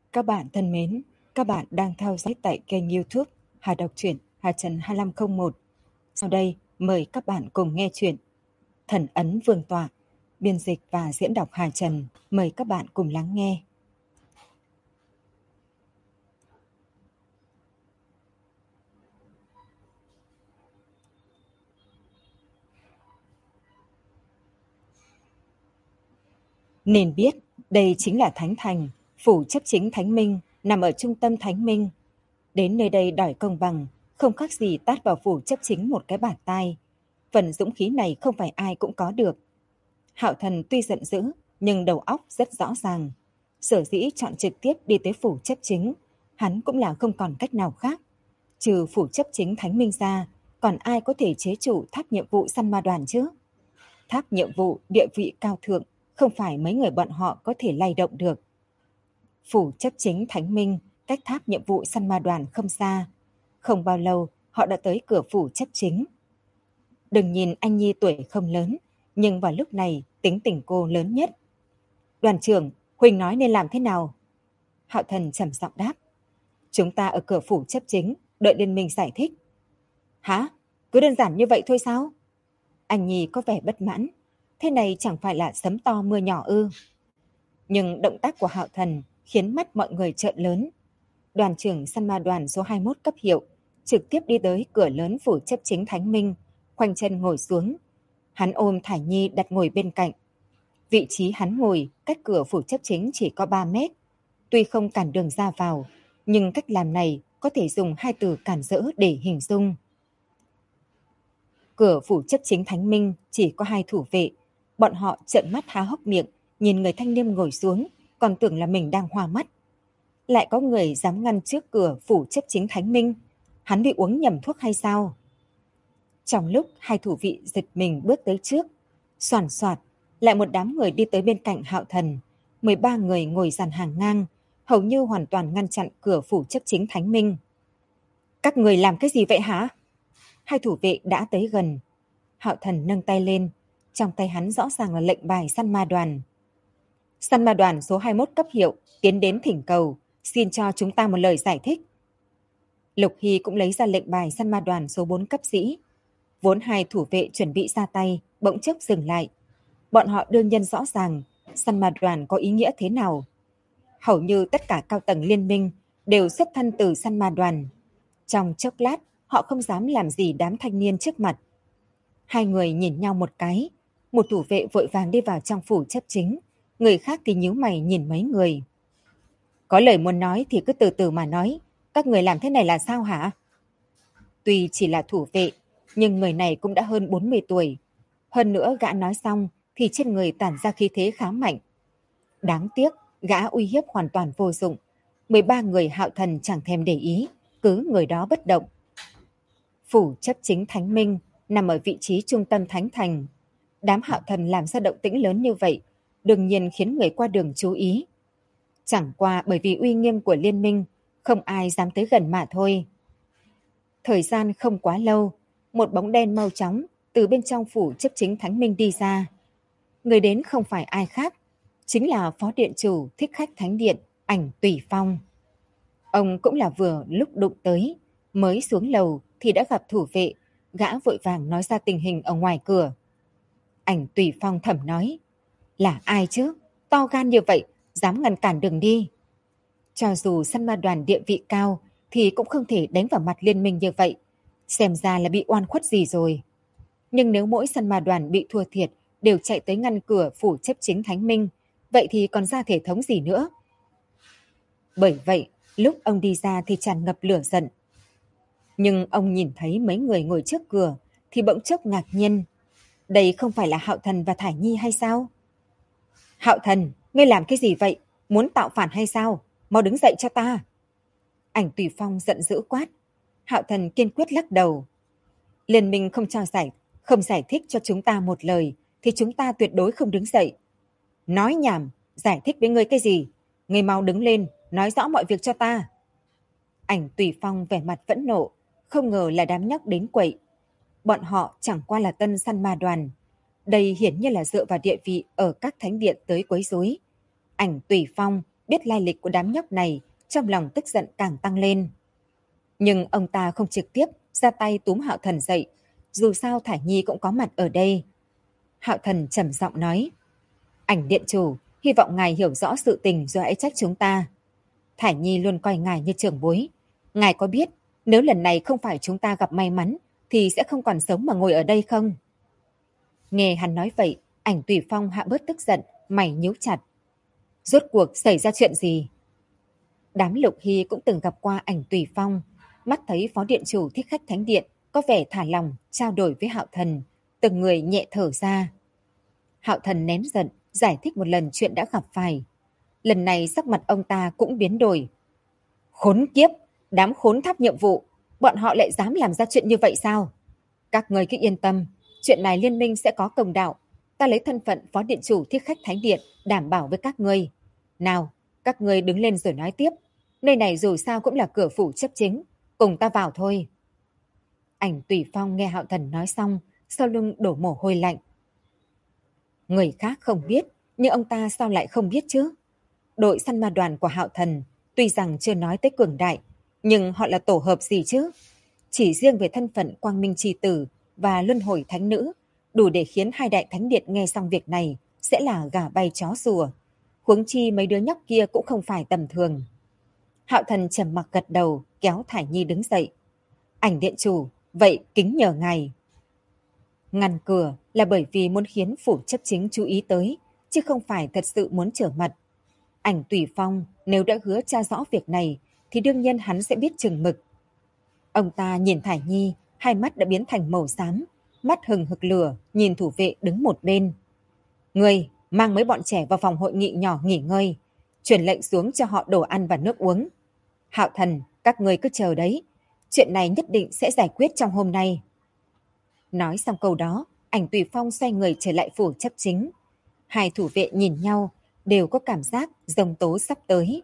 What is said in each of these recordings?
Các bạn thân mến, các bạn đang theo dõi tại kênh YouTube Hà Đọc truyện Hà Trần 2501. Sau đây, mời các bạn cùng nghe truyện Thần ấn Vương tọa, biên dịch và diễn đọc Hà Trần. Mời các bạn cùng lắng nghe. Nên biết, đây chính là Thánh Thành, phủ chấp chính Thánh Minh, nằm ở trung tâm Thánh Minh. Đến nơi đây đòi công bằng, không khác gì tát vào phủ chấp chính một cái bạt tai. Phần dũng khí này không phải ai cũng có được. Hạo Thần tuy giận dữ, nhưng đầu óc rất rõ ràng. Sở dĩ chọn trực tiếp đi tới phủ chấp chính, hắn cũng là không còn cách nào khác. Trừ phủ chấp chính Thánh Minh ra, còn ai có thể chế trụ tháp nhiệm vụ săn ma đoàn chứ? Tháp nhiệm vụ địa vị cao thượng, không phải mấy người bọn họ có thể lay động được. Phủ chấp chính Thánh Minh cách tháp nhiệm vụ săn ma đoàn không xa. Không bao lâu, họ đã tới cửa phủ chấp chính. Đừng nhìn anh Nhi tuổi không lớn, nhưng vào lúc này tính tình cô lớn nhất. Đoàn trưởng, Huỳnh nói nên làm thế nào? Hạo Thần trầm giọng đáp. Chúng ta ở cửa phủ chấp chính, đợi Liên Minh giải thích. Hả? Cứ đơn giản như vậy thôi sao? Anh Nhi có vẻ bất mãn. Thế này chẳng phải là sấm to mưa nhỏ ư? Nhưng động tác của Hạo Thần khiến mắt mọi người trợn lớn. Đoàn trưởng săn ma đoàn số 21 cấp hiệu trực tiếp đi tới cửa lớn phủ chấp chính Thánh Minh, khoanh chân ngồi xuống. Hắn ôm Thải Nhi đặt ngồi bên cạnh. Vị trí hắn ngồi cách cửa phủ chấp chính chỉ có 3 mét. Tuy không cản đường ra vào, nhưng cách làm này có thể dùng hai từ cản rỡ để hình dung. Cửa phủ chấp chính Thánh Minh chỉ có 2 thủ vệ. Bọn họ trợn mắt há hốc miệng, nhìn người thanh niên ngồi xuống, còn tưởng là mình đang hoa mắt. Lại có người dám ngăn trước cửa phủ chấp chính Thánh Minh. Hắn bị uống nhầm thuốc hay sao? Trong lúc 2 thủ vị giật mình bước tới trước, xoàn xoạt, lại một đám người đi tới bên cạnh Hạo Thần. 13 người ngồi dàn hàng ngang, hầu như hoàn toàn ngăn chặn cửa phủ chấp chính Thánh Minh. Các người làm cái gì vậy hả? 2 thủ vệ đã tới gần. Hạo Thần nâng tay lên, trong tay hắn rõ ràng là lệnh bài săn ma đoàn. Săn ma đoàn số 21 cấp hiệu tiến đến thỉnh cầu, xin cho chúng ta một lời giải thích. Lục Hy cũng lấy ra lệnh bài săn ma đoàn số 4 cấp sĩ. Vốn 2 thủ vệ chuẩn bị ra tay, bỗng chốc dừng lại. Bọn họ đương nhiên rõ ràng săn ma đoàn có ý nghĩa thế nào. Hầu như tất cả cao tầng liên minh đều xuất thân từ săn ma đoàn. Trong chốc lát, họ không dám làm gì đám thanh niên trước mặt. 2 người nhìn nhau một cái. Một thủ vệ vội vàng đi vào trong phủ chấp chính. Người khác thì nhíu mày nhìn mấy người. Có lời muốn nói thì cứ từ từ mà nói. Các người làm thế này là sao hả? Tuy chỉ là thủ vệ, nhưng người này cũng đã hơn 40 tuổi. Hơn nữa gã nói xong thì trên người tản ra khí thế khá mạnh. Đáng tiếc, gã uy hiếp hoàn toàn vô dụng. 13 người Hạo Thần chẳng thèm để ý, cứ người đó bất động. Phủ chấp chính Thánh Minh nằm ở vị trí trung tâm Thánh Thành. Đám Hạo Thần làm ra động tĩnh lớn như vậy, đương nhiên khiến người qua đường chú ý. Chẳng qua bởi vì uy nghiêm của liên minh, không ai dám tới gần mà thôi. Thời gian không quá lâu, một bóng đen mau chóng từ bên trong phủ chấp chính Thánh Minh đi ra. Người đến không phải ai khác, chính là phó điện chủ thích khách Thánh Điện, Ảnh Tùy Phong. Ông cũng là vừa lúc đụng tới, mới xuống lầu thì đã gặp thủ vệ, gã vội vàng nói ra tình hình ở ngoài cửa. Ảnh Tùy Phong thầm nói, là ai chứ, to gan như vậy, dám ngăn cản đường đi. Cho dù săn ma đoàn địa vị cao thì cũng không thể đánh vào mặt liên minh như vậy, xem ra là bị oan khuất gì rồi. Nhưng nếu mỗi săn ma đoàn bị thua thiệt đều chạy tới ngăn cửa phủ chấp chính Thánh Minh, vậy thì còn ra thể thống gì nữa? Bởi vậy, lúc ông đi ra thì tràn ngập lửa giận. Nhưng ông nhìn thấy mấy người ngồi trước cửa thì bỗng chốc ngạc nhiên. Đây không phải là Hạo Thần và Thải Nhi hay sao? Hạo Thần, ngươi làm cái gì vậy? Muốn tạo phản hay sao? Mau đứng dậy cho ta. Ảnh Tùy Phong giận dữ quát. Hạo Thần kiên quyết lắc đầu. Liên minh không giải thích cho chúng ta một lời thì chúng ta tuyệt đối không đứng dậy. Nói nhảm, giải thích với ngươi cái gì? Ngươi mau đứng lên, nói rõ mọi việc cho ta. Ảnh Tùy Phong vẻ mặt phẫn nộ, không ngờ là đám nhóc đến quậy. Bọn họ chẳng qua là tân săn ma đoàn. Đây hiển nhiên là dựa vào địa vị ở các thánh điện tới quấy rối. Ảnh Tùy Phong biết lai lịch của đám nhóc này, trong lòng tức giận càng tăng lên. Nhưng ông ta không trực tiếp ra tay túm Hạo Thần dậy, dù sao Thải Nhi cũng có mặt ở đây. Hạo Thần trầm giọng nói, Ảnh điện chủ, hy vọng ngài hiểu rõ sự tình rồi hãy trách chúng ta. Thải Nhi luôn coi ngài như trưởng bối. Ngài có biết, nếu lần này không phải chúng ta gặp may mắn, thì sẽ không còn sống mà ngồi ở đây không? Nghe hắn nói vậy, Ảnh Tùy Phong hạ bớt tức giận, mày nhíu chặt. Rốt cuộc xảy ra chuyện gì? Đám Lục Hy cũng từng gặp qua Ảnh Tùy Phong, mắt thấy phó điện chủ Thích Khách Thánh Điện có vẻ thả lòng trao đổi với Hạo Thần, từng người nhẹ thở ra. Hạo Thần nén giận, giải thích một lần chuyện đã gặp phải. Lần này sắc mặt ông ta cũng biến đổi. Khốn kiếp, đám khốn tháp nhiệm vụ, bọn họ lại dám làm ra chuyện như vậy sao? Các người cứ yên tâm, chuyện này liên minh sẽ có công đạo. Ta lấy thân phận phó điện chủ Thiết Khách Thánh Điện đảm bảo với các ngươi. Nào, các ngươi đứng lên rồi nói tiếp. Nơi này dù sao cũng là cửa phủ chấp chính, cùng ta vào thôi. Ảnh Tùy Phong nghe Hạo Thần nói xong, sau lưng đổ mồ hôi lạnh. Người khác không biết, nhưng ông ta sao lại không biết chứ? Đội săn ma đoàn của Hạo Thần, tuy rằng chưa nói tới cường đại, nhưng họ là tổ hợp gì chứ? Chỉ riêng về thân phận Quang Minh Chi Tử và Luân Hồi Thánh Nữ, đủ để khiến hai đại thánh điện nghe xong việc này sẽ là gà bay chó sủa. Huống chi mấy đứa nhóc kia cũng không phải tầm thường. Hạo Thần trầm mặc gật đầu, kéo Thải Nhi đứng dậy. Ảnh điện chủ, vậy kính nhờ ngài. Ngăn cửa là bởi vì muốn khiến phủ chấp chính chú ý tới, chứ không phải thật sự muốn trở mặt. Ảnh Tùy Phong nếu đã hứa tra rõ việc này thì đương nhiên hắn sẽ biết chừng mực. Ông ta nhìn Thải Nhi, hai mắt đã biến thành màu xám, mắt hừng hực lửa, nhìn thủ vệ đứng một bên. Người mang mấy bọn trẻ vào phòng hội nghị nhỏ nghỉ ngơi, truyền lệnh xuống cho họ đồ ăn và nước uống. Hạo Thần, các người cứ chờ đấy, chuyện này nhất định sẽ giải quyết trong hôm nay. Nói xong câu đó, Ảnh Tùy Phong xoay người trở lại phủ chấp chính. Hai thủ vệ nhìn nhau, đều có cảm giác rông tố sắp tới.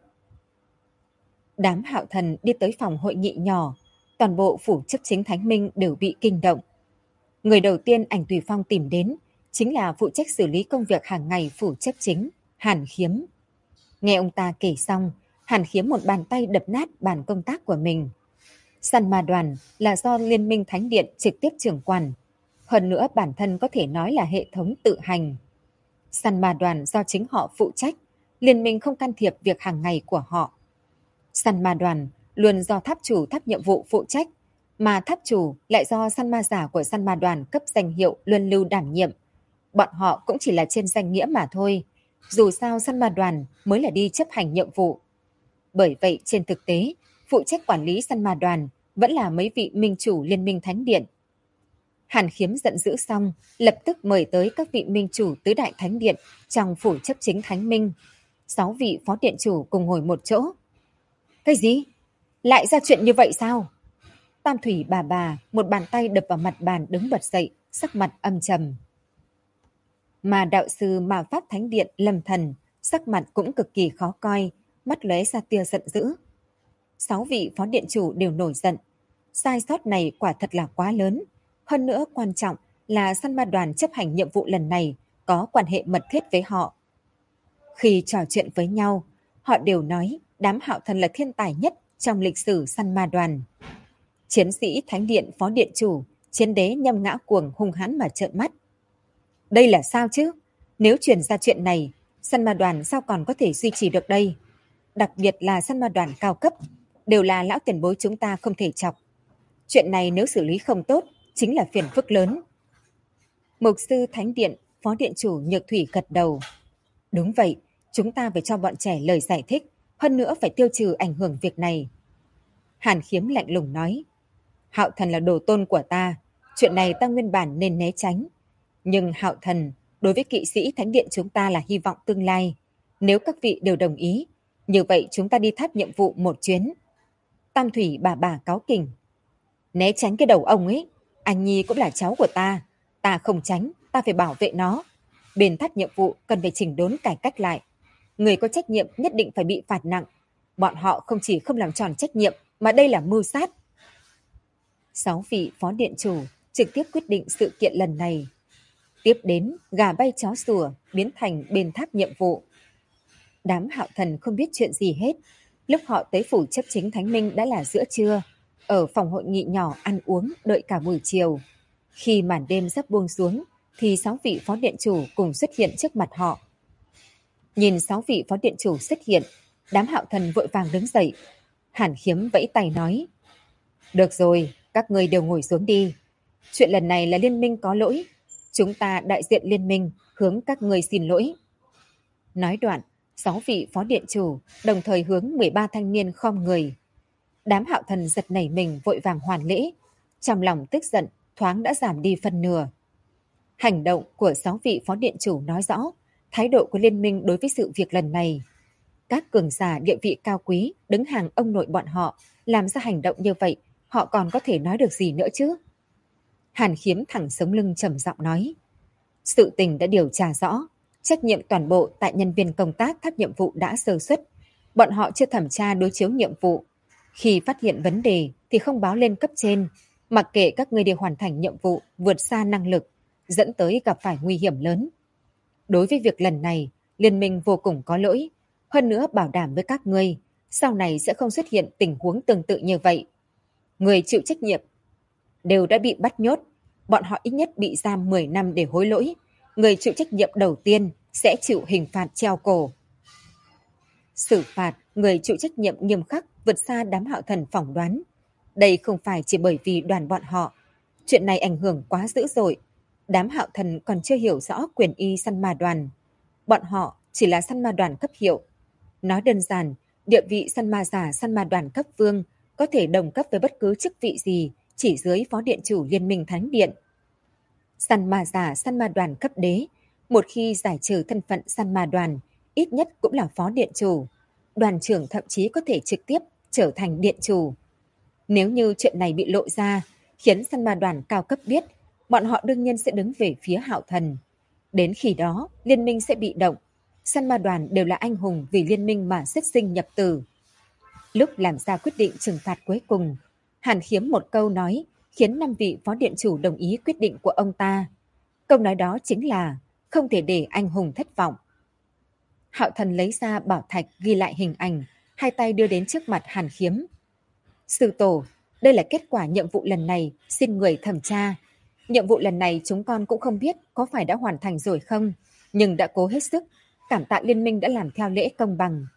Đám Hạo Thần đi tới phòng hội nghị nhỏ, toàn bộ phủ chấp chính Thánh Minh đều bị kinh động. Người đầu tiên Ảnh Tùy Phong tìm đến chính là phụ trách xử lý công việc hàng ngày phủ chấp chính, Hàn Khiếm. Nghe ông ta kể xong, Hàn Khiếm một bàn tay đập nát bàn công tác của mình. Săn ma đoàn là do Liên minh Thánh Điện trực tiếp trưởng quản. Hơn nữa bản thân có thể nói là hệ thống tự hành. Săn ma đoàn do chính họ phụ trách, liên minh không can thiệp việc hàng ngày của họ. Săn ma đoàn luôn do tháp chủ tháp nhiệm vụ phụ trách, mà tháp chủ lại do săn ma giả của săn ma đoàn cấp danh hiệu luân lưu đảm nhiệm. Bọn họ cũng chỉ là trên danh nghĩa mà thôi, dù sao săn ma đoàn mới là đi chấp hành nhiệm vụ. Bởi vậy trên thực tế, phụ trách quản lý săn ma đoàn vẫn là mấy vị minh chủ Liên minh Thánh Điện. Hàn Khiếm giận dữ xong, lập tức mời tới các vị minh chủ tứ đại thánh điện trong phủ chấp chính Thánh Minh. 6 vị phó điện chủ cùng ngồi một chỗ. Cái gì? Lại ra chuyện như vậy sao? Tam Thủy bà một bàn tay đập vào mặt bàn đứng bật dậy, sắc mặt âm trầm. Mà đạo sư mà pháp thánh điện Lâm Thần, sắc mặt cũng cực kỳ khó coi, mắt lóe ra tia giận dữ. 6 vị phó điện chủ đều nổi giận. Sai sót này quả thật là quá lớn. Hơn nữa quan trọng là săn ma đoàn chấp hành nhiệm vụ lần này có quan hệ mật thiết với họ. Khi trò chuyện với nhau, họ đều nói đám Hạo Thần là thiên tài nhất trong lịch sử săn ma đoàn. Chiến sĩ Thánh Điện phó điện chủ, chiến đế Nhâm Ngã Cuồng hung hãn mà trợn mắt. Đây là sao chứ? Nếu truyền ra chuyện này, săn ma đoàn sao còn có thể duy trì được đây? Đặc biệt là săn ma đoàn cao cấp, đều là lão tiền bối chúng ta không thể chọc. Chuyện này nếu xử lý không tốt, chính là phiền phức lớn. Mục sư Thánh Điện, phó điện chủ Nhược Thủy gật đầu. Đúng vậy, chúng ta phải cho bọn trẻ lời giải thích, hơn nữa phải tiêu trừ ảnh hưởng việc này. Hàn Khiếm lạnh lùng nói, Hạo Thần là đồ tôn của ta, chuyện này ta nguyên bản nên né tránh. Nhưng Hạo Thần, đối với kỵ sĩ Thánh Điện chúng ta là hy vọng tương lai. Nếu các vị đều đồng ý, như vậy chúng ta đi tháp nhiệm vụ một chuyến. Tam Thủy bà cáu kỉnh. Né tránh cái đầu ông ấy, anh Nhi cũng là cháu của ta không tránh, ta phải bảo vệ nó. Bên tháp nhiệm vụ cần phải chỉnh đốn cải cách lại. Người có trách nhiệm nhất định phải bị phạt nặng. Bọn họ không chỉ không làm tròn trách nhiệm, mà đây là mưu sát. 6 vị phó điện chủ trực tiếp quyết định sự kiện lần này. Tiếp đến, gà bay chó sủa biến thành bên tháp nhiệm vụ. Đám Hạo Thần không biết chuyện gì hết. Lúc họ tới phủ chấp chính Thánh Minh đã là giữa trưa, ở phòng hội nghị nhỏ ăn uống đợi cả buổi chiều. Khi màn đêm sắp buông xuống, thì 6 vị phó điện chủ cùng xuất hiện trước mặt họ. Nhìn 6 vị phó điện chủ xuất hiện, đám Hạo Thần vội vàng đứng dậy. Hàn Khiếm vẫy tay nói, được rồi, các ngươi đều ngồi xuống đi. Chuyện lần này là liên minh có lỗi. Chúng ta đại diện liên minh hướng các ngươi xin lỗi. Nói đoạn, 6 vị phó điện chủ đồng thời hướng 13 thanh niên khom người. Đám Hạo Thần giật nảy mình vội vàng hoàn lễ. Trong lòng tức giận, thoáng đã giảm đi phân nửa. Hành động của 6 vị phó điện chủ nói rõ thái độ của liên minh đối với sự việc lần này. Các cường giả địa vị cao quý đứng hàng ông nội bọn họ làm ra hành động như vậy, họ còn có thể nói được gì nữa chứ? Hàn Khiếm thẳng sống lưng trầm giọng nói, sự tình đã điều tra rõ, trách nhiệm toàn bộ tại nhân viên công tác tháp nhiệm vụ đã sơ suất, bọn họ chưa thẩm tra đối chiếu nhiệm vụ. Khi phát hiện vấn đề thì không báo lên cấp trên, mặc kệ các ngươi đều hoàn thành nhiệm vụ vượt xa năng lực, dẫn tới gặp phải nguy hiểm lớn. Đối với việc lần này, liên minh vô cùng có lỗi, hơn nữa bảo đảm với các ngươi, sau này sẽ không xuất hiện tình huống tương tự như vậy. Người chịu trách nhiệm đều đã bị bắt nhốt, bọn họ ít nhất bị giam 10 năm để hối lỗi. Người chịu trách nhiệm đầu tiên sẽ chịu hình phạt treo cổ. Xử phạt người chịu trách nhiệm nghiêm khắc vượt xa đám Hạo Thần phỏng đoán. Đây không phải chỉ bởi vì đoàn bọn họ. Chuyện này ảnh hưởng quá dữ dội. Đám Hạo Thần còn chưa hiểu rõ quyền y săn ma đoàn. Bọn họ chỉ là săn ma đoàn cấp hiệu. Nói đơn giản, địa vị săn ma giả săn ma đoàn cấp vương có thể đồng cấp với bất cứ chức vị gì chỉ dưới phó điện chủ Liên minh Thánh Điện. Săn ma giả săn ma đoàn cấp đế, một khi giải trừ thân phận săn ma đoàn, ít nhất cũng là phó điện chủ. Đoàn trưởng thậm chí có thể trực tiếp trở thành điện chủ. Nếu như chuyện này bị lộ ra, khiến săn ma đoàn cao cấp biết, bọn họ đương nhiên sẽ đứng về phía Hạo Thần. Đến khi đó, liên minh sẽ bị động. Săn ma đoàn đều là anh hùng vì liên minh mà xuất sinh nhập tử. Lúc làm ra quyết định trừng phạt cuối cùng, Hàn Khiếm một câu nói khiến 5 vị phó điện chủ đồng ý quyết định của ông ta. Câu nói đó chính là không thể để anh hùng thất vọng. Hạo Thần lấy ra bảo thạch ghi lại hình ảnh, hai tay đưa đến trước mặt Hàn Khiếm. Sư tổ, đây là kết quả nhiệm vụ lần này, xin người thẩm tra. Nhiệm vụ lần này chúng con cũng không biết có phải đã hoàn thành rồi không, nhưng đã cố hết sức, cảm tạ liên minh đã làm theo lễ công bằng.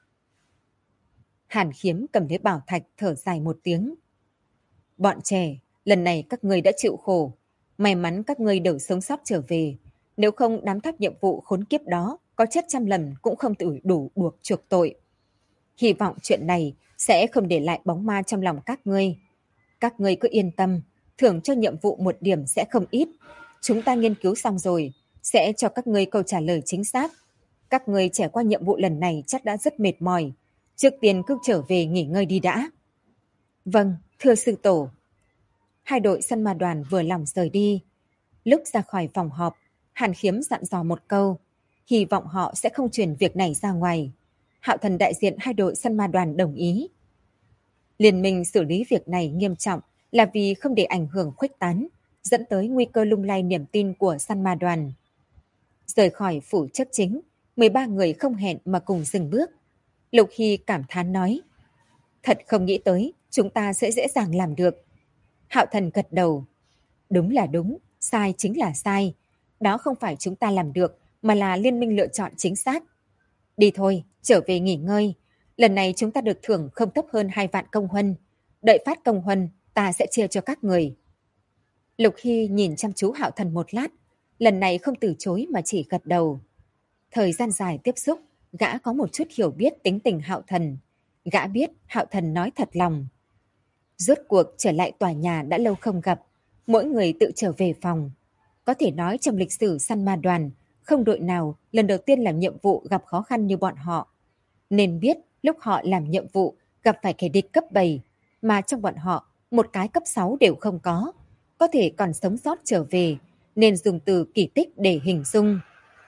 Hàn Khiếm cầm lấy bảo thạch thở dài một tiếng. Bọn trẻ, lần này các ngươi đã chịu khổ. May mắn các ngươi đều sống sót trở về. Nếu không đám tháp nhiệm vụ khốn kiếp đó có chết 100 lần cũng không tự đủ buộc chuộc tội. Hy vọng chuyện này sẽ không để lại bóng ma trong lòng các ngươi. Các ngươi cứ yên tâm, thưởng cho nhiệm vụ 1 điểm sẽ không ít. Chúng ta nghiên cứu xong rồi, sẽ cho các ngươi câu trả lời chính xác. Các ngươi trải qua nhiệm vụ lần này chắc đã rất mệt mỏi. Trước tiên cứ trở về nghỉ ngơi đi đã. Vâng, thưa sư tổ. Hai đội săn ma đoàn vừa lòng rời đi. Lúc ra khỏi phòng họp, Hàn Khiếm dặn dò một câu, hy vọng họ sẽ không truyền việc này ra ngoài. Hạo Thần đại diện hai đội săn ma đoàn đồng ý. Liên minh xử lý việc này nghiêm trọng là vì không để ảnh hưởng khuếch tán, dẫn tới nguy cơ lung lay niềm tin của săn ma đoàn. Rời khỏi phủ chấp chính, 13 người không hẹn mà cùng dừng bước. Lục Hy cảm thán nói, thật không nghĩ tới chúng ta sẽ dễ dàng làm được. Hạo Thần gật đầu, đúng là đúng, sai chính là sai. Đó không phải chúng ta làm được, mà là liên minh lựa chọn chính xác. Đi thôi, trở về nghỉ ngơi. Lần này chúng ta được thưởng không thấp hơn 2 vạn công huân. Đợi phát công huân, ta sẽ chia cho các người. Lục Hy nhìn chăm chú Hạo Thần một lát, lần này không từ chối mà chỉ gật đầu. Thời gian dài tiếp xúc, gã có một chút hiểu biết tính tình Hạo Thần. Gã biết Hạo Thần nói thật lòng. Rốt cuộc trở lại tòa nhà đã lâu không gặp, mỗi người tự trở về phòng. Có thể nói trong lịch sử săn ma đoàn, không đội nào lần đầu tiên làm nhiệm vụ gặp khó khăn như bọn họ. Nên biết lúc họ làm nhiệm vụ gặp phải kẻ địch cấp 7, mà trong bọn họ một cái cấp 6 đều không có thể còn sống sót trở về, nên dùng từ kỳ tích để hình dung.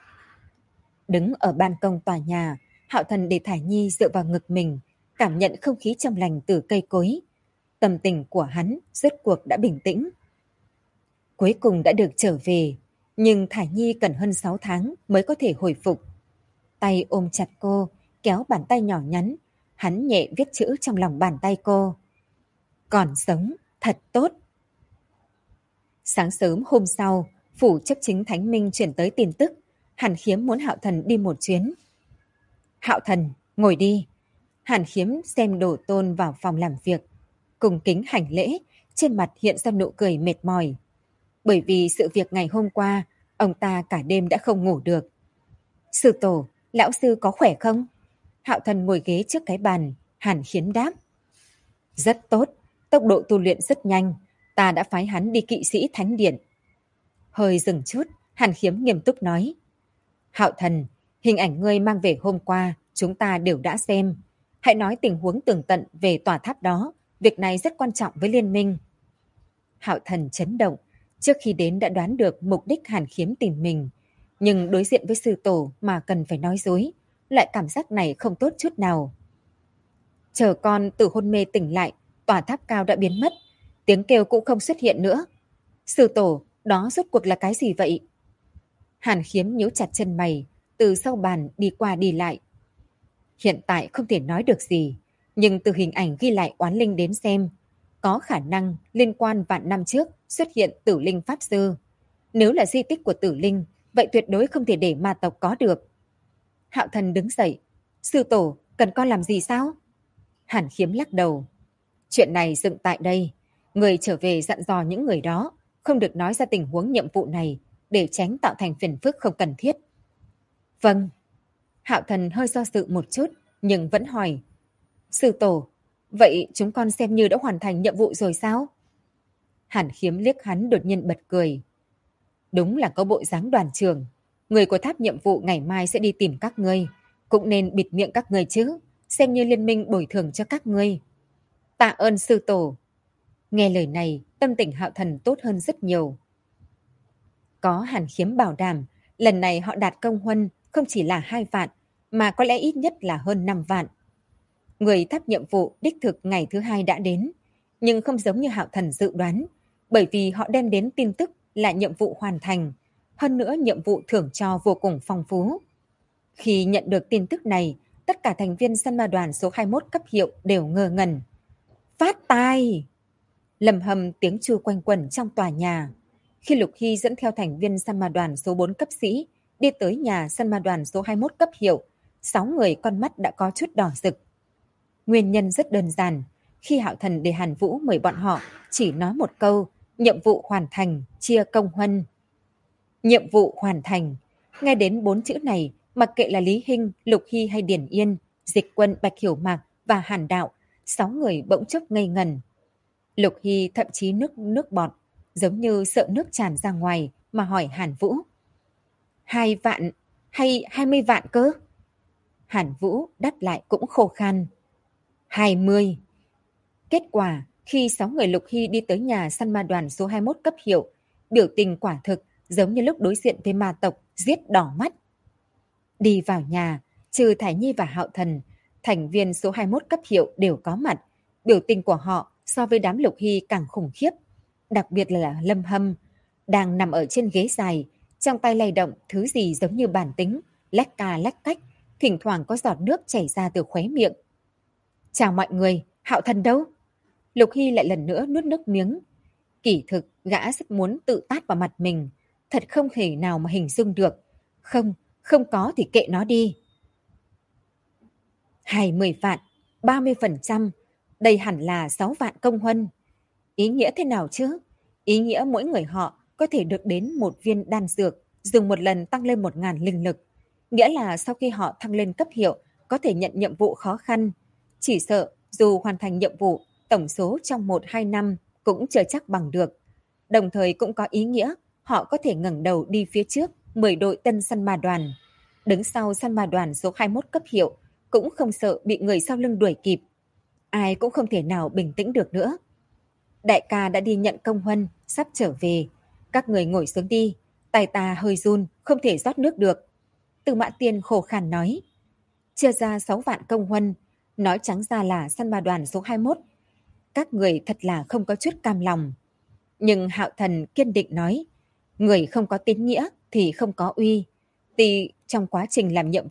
Đứng ở ban công tòa nhà, Hạo Thần để Thải Nhi dựa vào ngực mình, cảm nhận không khí trong lành từ cây cối. Tâm tình của hắn rốt cuộc đã bình tĩnh. Cuối cùng đã được trở về, nhưng Thải Nhi cần hơn 6 tháng mới có thể hồi phục. Tay ôm chặt cô, kéo bàn tay nhỏ nhắn, hắn nhẹ viết chữ trong lòng bàn tay cô. Còn sống, thật tốt. Sáng sớm hôm sau, phủ chấp chính Thánh Minh chuyển tới tin tức, Hàn Khiếm muốn Hạo Thần đi một chuyến. Hạo Thần, ngồi đi. Hàn Khiếm xem Đồ Tôn vào phòng làm việc, cùng kính hành lễ, trên mặt hiện ra nụ cười mệt mỏi. Bởi vì sự việc ngày hôm qua, ông ta cả đêm đã không ngủ được. Sư tổ, lão sư có khỏe không? Hạo Thần ngồi ghế trước cái bàn, Hàn Khiếm đáp. Rất tốt, tốc độ tu luyện rất nhanh, ta đã phái hắn đi kỵ sĩ thánh điện. Hơi dừng chút, Hàn Khiếm nghiêm túc nói. Hạo Thần, hình ảnh ngươi mang về hôm qua, chúng ta đều đã xem. Hãy nói tình huống tường tận về tòa tháp đó, việc này rất quan trọng với liên minh. Hạo Thần chấn động, trước khi đến đã đoán được mục đích Hàn Khiếm tìm mình. Nhưng đối diện với sư tổ mà cần phải nói dối, loại cảm giác này không tốt chút nào. Chờ con từ hôn mê tỉnh lại, tòa tháp cao đã biến mất, tiếng kêu cũng không xuất hiện nữa. Sư tổ, đó rốt cuộc là cái gì vậy? Hàn Khiếm nhíu chặt chân mày, từ sau bàn đi qua đi lại. Hiện tại không thể nói được gì, nhưng từ hình ảnh ghi lại oán linh đến xem, có khả năng liên quan vạn năm trước xuất hiện tử linh pháp sư. Nếu là di tích của tử linh, vậy tuyệt đối không thể để ma tộc có được. Hạo Thần đứng dậy. Sư tổ, cần con làm gì sao? Hàn Khiếm lắc đầu. Chuyện này dựng tại đây. Người trở về dặn dò những người đó, không được nói ra tình huống nhiệm vụ này, để tránh tạo thành phiền phức không cần thiết. Vâng. Hạo Thần hơi do dự một chút, nhưng vẫn hỏi. Sư tổ, vậy chúng con xem như đã hoàn thành nhiệm vụ rồi sao? Hàn Khiếm liếc hắn đột nhiên bật cười. Đúng là có bộ dáng đoàn trưởng. Người của tháp nhiệm vụ ngày mai sẽ đi tìm các ngươi. Cũng nên bịt miệng các ngươi chứ, xem như liên minh bồi thường cho các ngươi. Tạ ơn sư tổ. Nghe lời này, tâm tình Hạo Thần tốt hơn rất nhiều. Có Hàn Khiếm bảo đảm, lần này họ đạt công huân không chỉ là 2 vạn, mà có lẽ ít nhất là hơn 5 vạn. Người tháp nhiệm vụ đích thực ngày thứ 2 đã đến, nhưng không giống như Hạo Thần dự đoán, bởi vì họ đem đến tin tức là nhiệm vụ hoàn thành, hơn nữa nhiệm vụ thưởng cho vô cùng phong phú. Khi nhận được tin tức này, tất cả thành viên săn ma đoàn số 21 cấp hiệu đều ngơ ngẩn. Phát tai! Lầm hầm tiếng chuông quanh quẩn trong tòa nhà. Khi Lục Hy dẫn theo thành viên săn ma đoàn số 4 cấp sĩ đi tới nhà săn ma đoàn số 21 cấp hiệu, 6 người con mắt đã có chút đỏ rực. Nguyên nhân rất đơn giản. Khi Hạo Thần để Hàn Vũ mời bọn họ, chỉ nói một câu, nhiệm vụ hoàn thành, chia công huân. Nhiệm vụ hoàn thành. Nghe đến 4 chữ này, mặc kệ là Lý Hinh, Lục Hy hay Điển Yên, Dịch Quân, Bạch Hiểu Mạc và Hàn Đạo, 6 người bỗng chốc ngây ngần. Lục Hy thậm chí nước bọt, giống như sợ nước tràn ra ngoài mà hỏi Hàn Vũ. 2 vạn hay 20 vạn cơ? Hàn Vũ đáp lại cũng khô khan. 20. Kết quả, khi 6 người Lục Hy đi tới nhà săn ma đoàn số 21 cấp hiệu, biểu tình quả thực giống như lúc đối diện với ma tộc giết đỏ mắt. Đi vào nhà, trừ Thải Nhi và Hạo Thần, thành viên số 21 cấp hiệu đều có mặt. Biểu tình của họ so với đám Lục Hy càng khủng khiếp. Đặc biệt là Lâm Hâm, đang nằm ở trên ghế dài, trong tay lay động thứ gì giống như bản tính, lách ca lách cách, thỉnh thoảng có giọt nước chảy ra từ khóe miệng. Chào mọi người, Hạo Thần đâu? Lục Hy lại lần nữa nuốt nước miếng. Kỳ thực, gã rất muốn tự tát vào mặt mình. Thật không thể nào mà hình dung được. Không, không có thì kệ nó đi. 20 vạn, 30%, đây hẳn là 6 vạn công huân. Ý nghĩa thế nào chứ? Ý nghĩa mỗi người họ có thể được đến một viên đan dược, dùng một lần tăng lên 1.000 linh lực. Nghĩa là sau khi họ thăng lên cấp hiệu, có thể nhận nhiệm vụ khó khăn. Chỉ sợ, dù hoàn thành nhiệm vụ, tổng số trong 1-2 năm cũng chưa chắc bằng được. Đồng thời cũng có ý nghĩa, họ có thể ngẩng đầu đi phía trước 10 đội tân săn ma đoàn. Đứng sau săn ma đoàn số 21 cấp hiệu, cũng không sợ bị người sau lưng đuổi kịp. Ai cũng không thể nào bình tĩnh được nữa. Đại ca đã đi nhận công huân, sắp trở về. Các người ngồi xuống đi, tay ta hơi run, không thể rót nước được. Từ Mã Tiên khổ khàn nói. Chia ra 6 vạn công huân, nói trắng ra là săn ma đoàn số 21. Các người thật là không có chút cam lòng. Nhưng Hạo Thần kiên định nói, người không có tín nghĩa thì không có uy. Thì trong quá trình làm nhiệm vụ,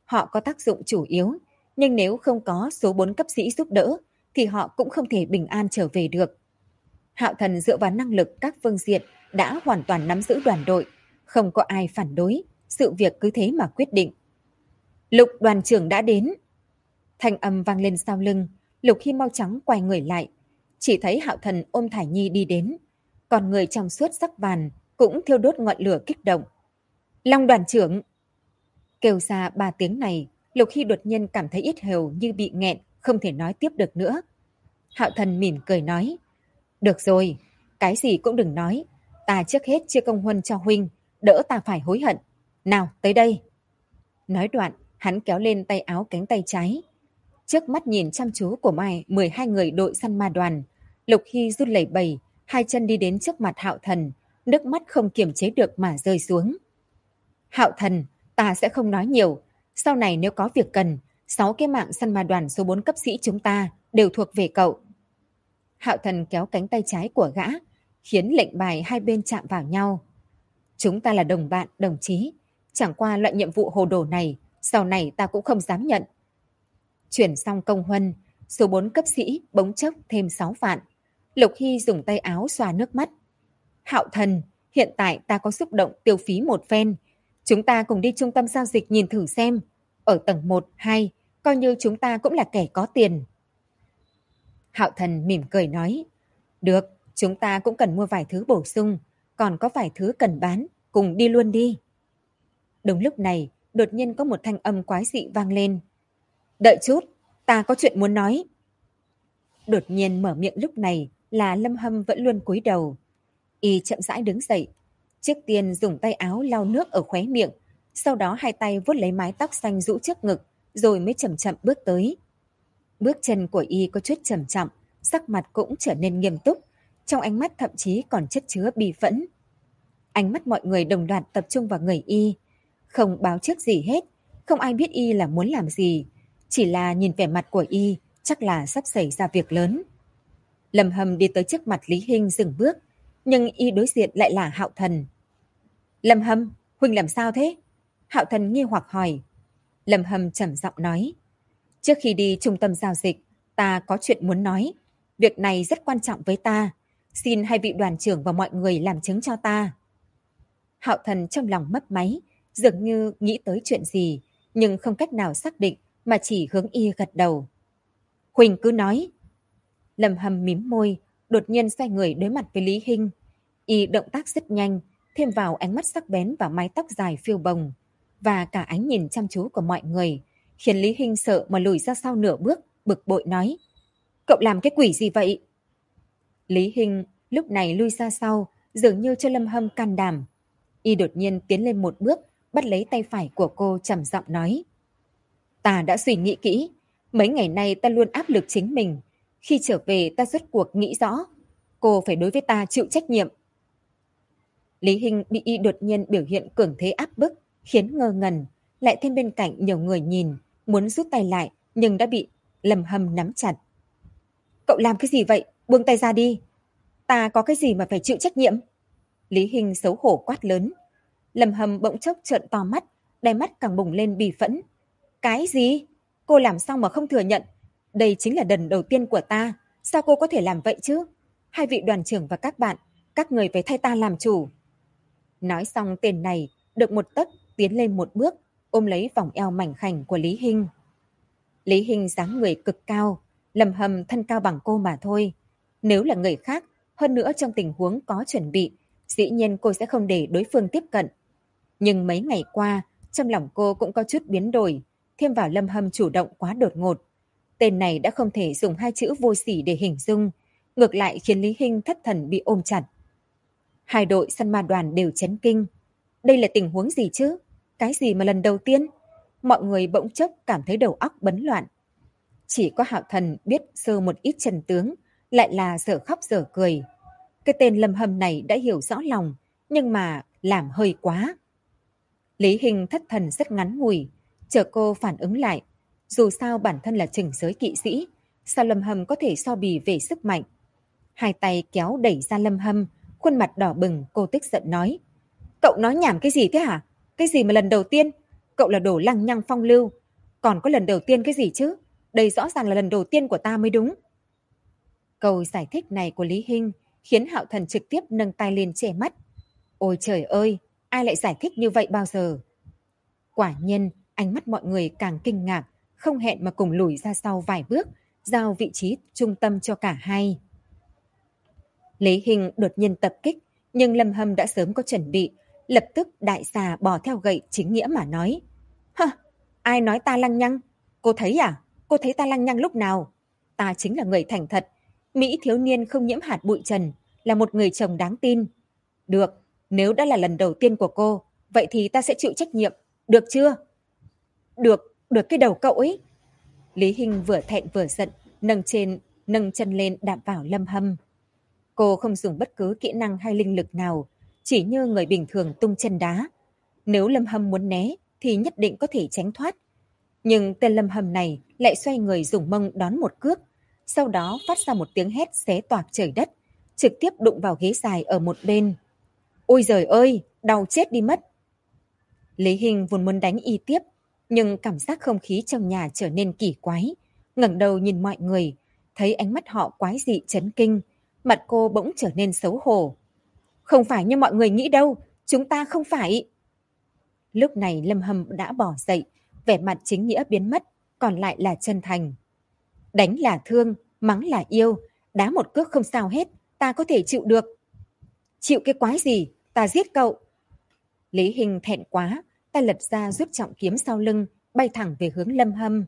họ có tác dụng chủ yếu, nhưng nếu không có số 4 cấp sĩ giúp đỡ, thì họ cũng không thể bình an trở về được. Hạo Thần dựa vào năng lực các phương diện đã hoàn toàn nắm giữ đoàn đội, không có ai phản đối, sự việc cứ thế mà quyết định. Lục đoàn trưởng đã đến. Thanh âm vang lên sau lưng, Lục Hy mau chóng quay người lại, chỉ thấy Hạo Thần ôm Thải Nhi đi đến, còn người trong suốt sắc vàng cũng thiêu đốt ngọn lửa kích động. Long đoàn trưởng! Kêu ra 3 tiếng này, Lục Hy đột nhiên cảm thấy yết hầu như bị nghẹn, không thể nói tiếp được nữa. Hạo Thần mỉm cười nói, được rồi, cái gì cũng đừng nói, ta trước hết chia công huân cho huynh, đỡ ta phải hối hận. Nào, tới đây. Nói đoạn, hắn kéo lên tay áo cánh tay trái. Trước mắt nhìn chăm chú của 12 người đội săn ma đoàn, Lục Hy run lẩy bẩy, hai chân đi đến trước mặt Hạo Thần, nước mắt không kiềm chế được mà rơi xuống. Hạo Thần, ta sẽ không nói nhiều, sau này nếu có việc cần, 6 cái mạng săn ma đoàn số 4 cấp sĩ chúng ta đều thuộc về cậu. Hạo Thần kéo cánh tay trái của gã, khiến lệnh bài hai bên chạm vào nhau. Chúng ta là đồng bạn, đồng chí, chẳng qua loại nhiệm vụ hồ đồ này, sau này ta cũng không dám nhận. Chuyển xong công huân, số 4 cấp sĩ bỗng chốc thêm 6 vạn. Lục Hy dùng tay áo xoa nước mắt. Hạo Thần, hiện tại ta có xúc động tiêu phí một phen. Chúng ta cùng đi trung tâm giao dịch nhìn thử xem. Ở tầng 1, 2, coi như chúng ta cũng là kẻ có tiền. Hạo Thần mỉm cười nói, được, chúng ta cũng cần mua vài thứ bổ sung, còn có vài thứ cần bán, cùng đi luôn đi. Đúng lúc này, đột nhiên có một thanh âm quái dị vang lên. Đợi chút, ta có chuyện muốn nói. Đột nhiên mở miệng lúc này là Lâm Hâm vẫn luôn cúi đầu. Y chậm rãi đứng dậy, trước tiên dùng tay áo lau nước ở khóe miệng, sau đó hai tay vuốt lấy mái tóc xanh rũ trước ngực, rồi mới chậm chậm bước tới. Bước chân của Y có chút chậm chậm, sắc mặt cũng trở nên nghiêm túc, trong ánh mắt thậm chí còn chất chứa bi phẫn. Ánh mắt mọi người đồng loạt tập trung vào người Y, không báo trước gì hết, không ai biết Y là muốn làm gì, chỉ là nhìn vẻ mặt của Y chắc là sắp xảy ra việc lớn. Lâm Hâm đi tới trước mặt Lý Hinh dừng bước, nhưng Y đối diện lại là Hạo Thần. Lâm Hâm, huynh làm sao thế? Hạo Thần nghi hoặc hỏi. Lâm Hâm trầm giọng nói, trước khi đi trung tâm giao dịch, ta có chuyện muốn nói. Việc này rất quan trọng với ta. Xin hai vị đoàn trưởng và mọi người làm chứng cho ta. Hạo Thần trong lòng mấp máy, dường như nghĩ tới chuyện gì, nhưng không cách nào xác định mà chỉ hướng Y gật đầu. Huỳnh cứ nói. Lâm Hâm mím môi, đột nhiên xoay người đối mặt với Lý Hinh. Y động tác rất nhanh, thêm vào ánh mắt sắc bén và mái tóc dài phiêu bồng, và cả ánh nhìn chăm chú của mọi người, khiến Lý Hinh sợ mà lùi ra sau nửa bước, bực bội nói. Cậu làm cái quỷ gì vậy? Lý Hinh lúc này lui ra sau, dường như cho Lâm Hâm can đảm. Y đột nhiên tiến lên một bước, bắt lấy tay phải của cô trầm giọng nói. Ta đã suy nghĩ kỹ, mấy ngày nay ta luôn áp lực chính mình. Khi trở về ta rốt cuộc nghĩ rõ, cô phải đối với ta chịu trách nhiệm. Lý Hinh bị Y đột nhiên biểu hiện cường thế áp bức, khiến ngơ ngẩn, lại thêm bên cạnh nhiều người nhìn, muốn rút tay lại nhưng đã bị Lâm Hâm nắm chặt. Cậu làm cái gì vậy? Buông tay ra đi. Ta có cái gì mà phải chịu trách nhiệm? Lý Hinh xấu hổ quát lớn. Lâm Hâm bỗng chốc trợn to mắt, đáy mắt càng bùng lên bì phẫn. Cái gì? Cô làm sao mà không thừa nhận? Đây chính là lần đầu tiên của ta. Sao cô có thể làm vậy chứ? Hai vị đoàn trưởng và các người phải thay ta làm chủ. Nói xong tên này được một tấc tiến lên một bước, ôm lấy vòng eo mảnh khảnh của Lý Hinh. Lý Hinh dáng người cực cao, Lâm Hâm thân cao bằng cô mà thôi. Nếu là người khác, hơn nữa trong tình huống có chuẩn bị, dĩ nhiên cô sẽ không để đối phương tiếp cận. Nhưng mấy ngày qua, trong lòng cô cũng có chút biến đổi, thêm vào Lâm Hâm chủ động quá đột ngột. Tên này đã không thể dùng hai chữ vô sỉ để hình dung, ngược lại khiến Lý Hinh thất thần bị ôm chặt. Hai đội săn ma đoàn đều chấn kinh. Đây là tình huống gì chứ? Cái gì mà lần đầu tiên? Mọi người bỗng chốc cảm thấy đầu óc bấn loạn. Chỉ có Hạo Thần biết sơ một ít chân tướng, lại là dở khóc dở cười. Cái tên Lâm Hâm này đã hiểu rõ lòng, nhưng mà làm hơi quá. Lý Hinh thất thần rất ngắn ngủi, chờ cô phản ứng lại. Dù sao bản thân là trừng giới kỵ sĩ, sao Lâm Hâm có thể so bì về sức mạnh? Hai tay kéo đẩy ra Lâm Hâm, khuôn mặt đỏ bừng, cô tức giận nói. Cậu nói nhảm cái gì thế hả? Cái gì mà lần đầu tiên? cậu là đồ lăng nhăng phong lưu. Còn có lần đầu tiên cái gì chứ? Đây rõ ràng là lần đầu tiên của ta mới đúng. Câu giải thích này của Lý Hinh khiến Hạo Thần trực tiếp nâng tay lên che mắt. Ôi trời ơi, ai lại giải thích như vậy bao giờ? Quả nhiên, ánh mắt mọi người càng kinh ngạc, không hẹn mà cùng lùi ra sau vài bước, giao vị trí trung tâm cho cả hai. Lý Hinh đột nhiên tập kích, nhưng Lâm Hâm đã sớm có chuẩn bị, lập tức đại xà bò theo gậy chính nghĩa mà nói. Hơ, ai nói ta lăng nhăng? Cô thấy à? Cô thấy ta lăng nhăng lúc nào? Ta chính là người thành thật, Mỹ thiếu niên không nhiễm hạt bụi trần, là một người chồng đáng tin. Được, nếu đã là lần đầu tiên của cô, vậy thì ta sẽ chịu trách nhiệm, được chưa? Được cái đầu cậu ấy. Lý Hinh vừa thẹn vừa giận, nâng chân lên đạp vào Lâm Hâm. Cô không dùng bất cứ kỹ năng hay linh lực nào, chỉ như người bình thường tung chân đá. Nếu Lâm Hâm muốn né thì nhất định có thể tránh thoát. Nhưng tên Lâm Hâm này lại xoay người dùng mông đón một cước, sau đó phát ra một tiếng hét xé toạc trời đất, trực tiếp đụng vào ghế dài ở một bên. Ôi giời ơi, đau chết đi mất. Lý Hinh vốn muốn đánh y tiếp, nhưng cảm giác không khí trong nhà trở nên kỳ quái. Ngẩng đầu nhìn mọi người, thấy ánh mắt họ quái dị chấn kinh, mặt cô bỗng trở nên xấu hổ. Không phải như mọi người nghĩ đâu, chúng ta không phải. Lúc này Lâm Hâm đã bỏ dậy, vẻ mặt chính nghĩa biến mất, còn lại là chân thành. Đánh là thương, mắng là yêu, đá một cước không sao hết, ta có thể chịu được. Chịu cái quái gì, ta giết cậu. Lý Hinh thẹn quá, tay lật ra rút trọng kiếm sau lưng, bay thẳng về hướng Lâm Hâm.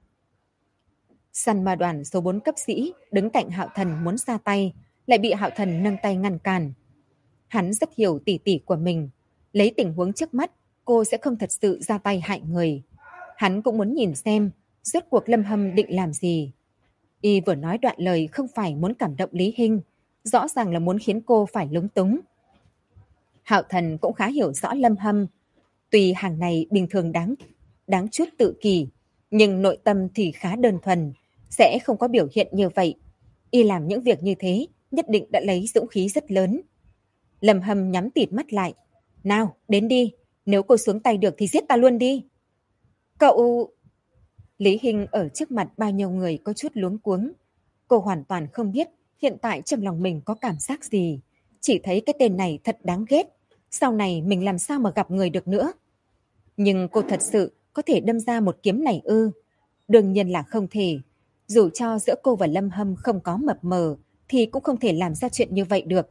Săn ma đoàn số 4 cấp sĩ đứng cạnh Hạo Thần muốn ra tay, lại bị Hạo Thần nâng tay ngăn cản. Hắn rất hiểu tỉ tỉ của mình, lấy tình huống trước mắt, cô sẽ không thật sự ra tay hại người. Hắn cũng muốn nhìn xem, rốt cuộc Lâm Hâm định làm gì. Y vừa nói đoạn lời không phải muốn cảm động Lý Hinh, rõ ràng là muốn khiến cô phải lúng túng. Hạo Thần cũng khá hiểu rõ Lâm Hâm. Tuy hàng này bình thường đáng chút tự kỷ, nhưng nội tâm thì khá đơn thuần, sẽ không có biểu hiện như vậy. Y làm những việc như thế, nhất định đã lấy dũng khí rất lớn. Lâm Hâm nhắm tịt mắt lại. Nào, đến đi, nếu cô xuống tay được thì giết ta luôn đi. Cậu... Lý Hinh ở trước mặt bao nhiêu người có chút luống cuống. Cô hoàn toàn không biết hiện tại trong lòng mình có cảm giác gì. Chỉ thấy cái tên này thật đáng ghét. Sau này mình làm sao mà gặp người được nữa. Nhưng cô thật sự có thể đâm ra một kiếm này ư? Đương nhiên là không thể. Dù cho giữa cô và Lâm Hâm không có mập mờ, thì cũng không thể làm ra chuyện như vậy được.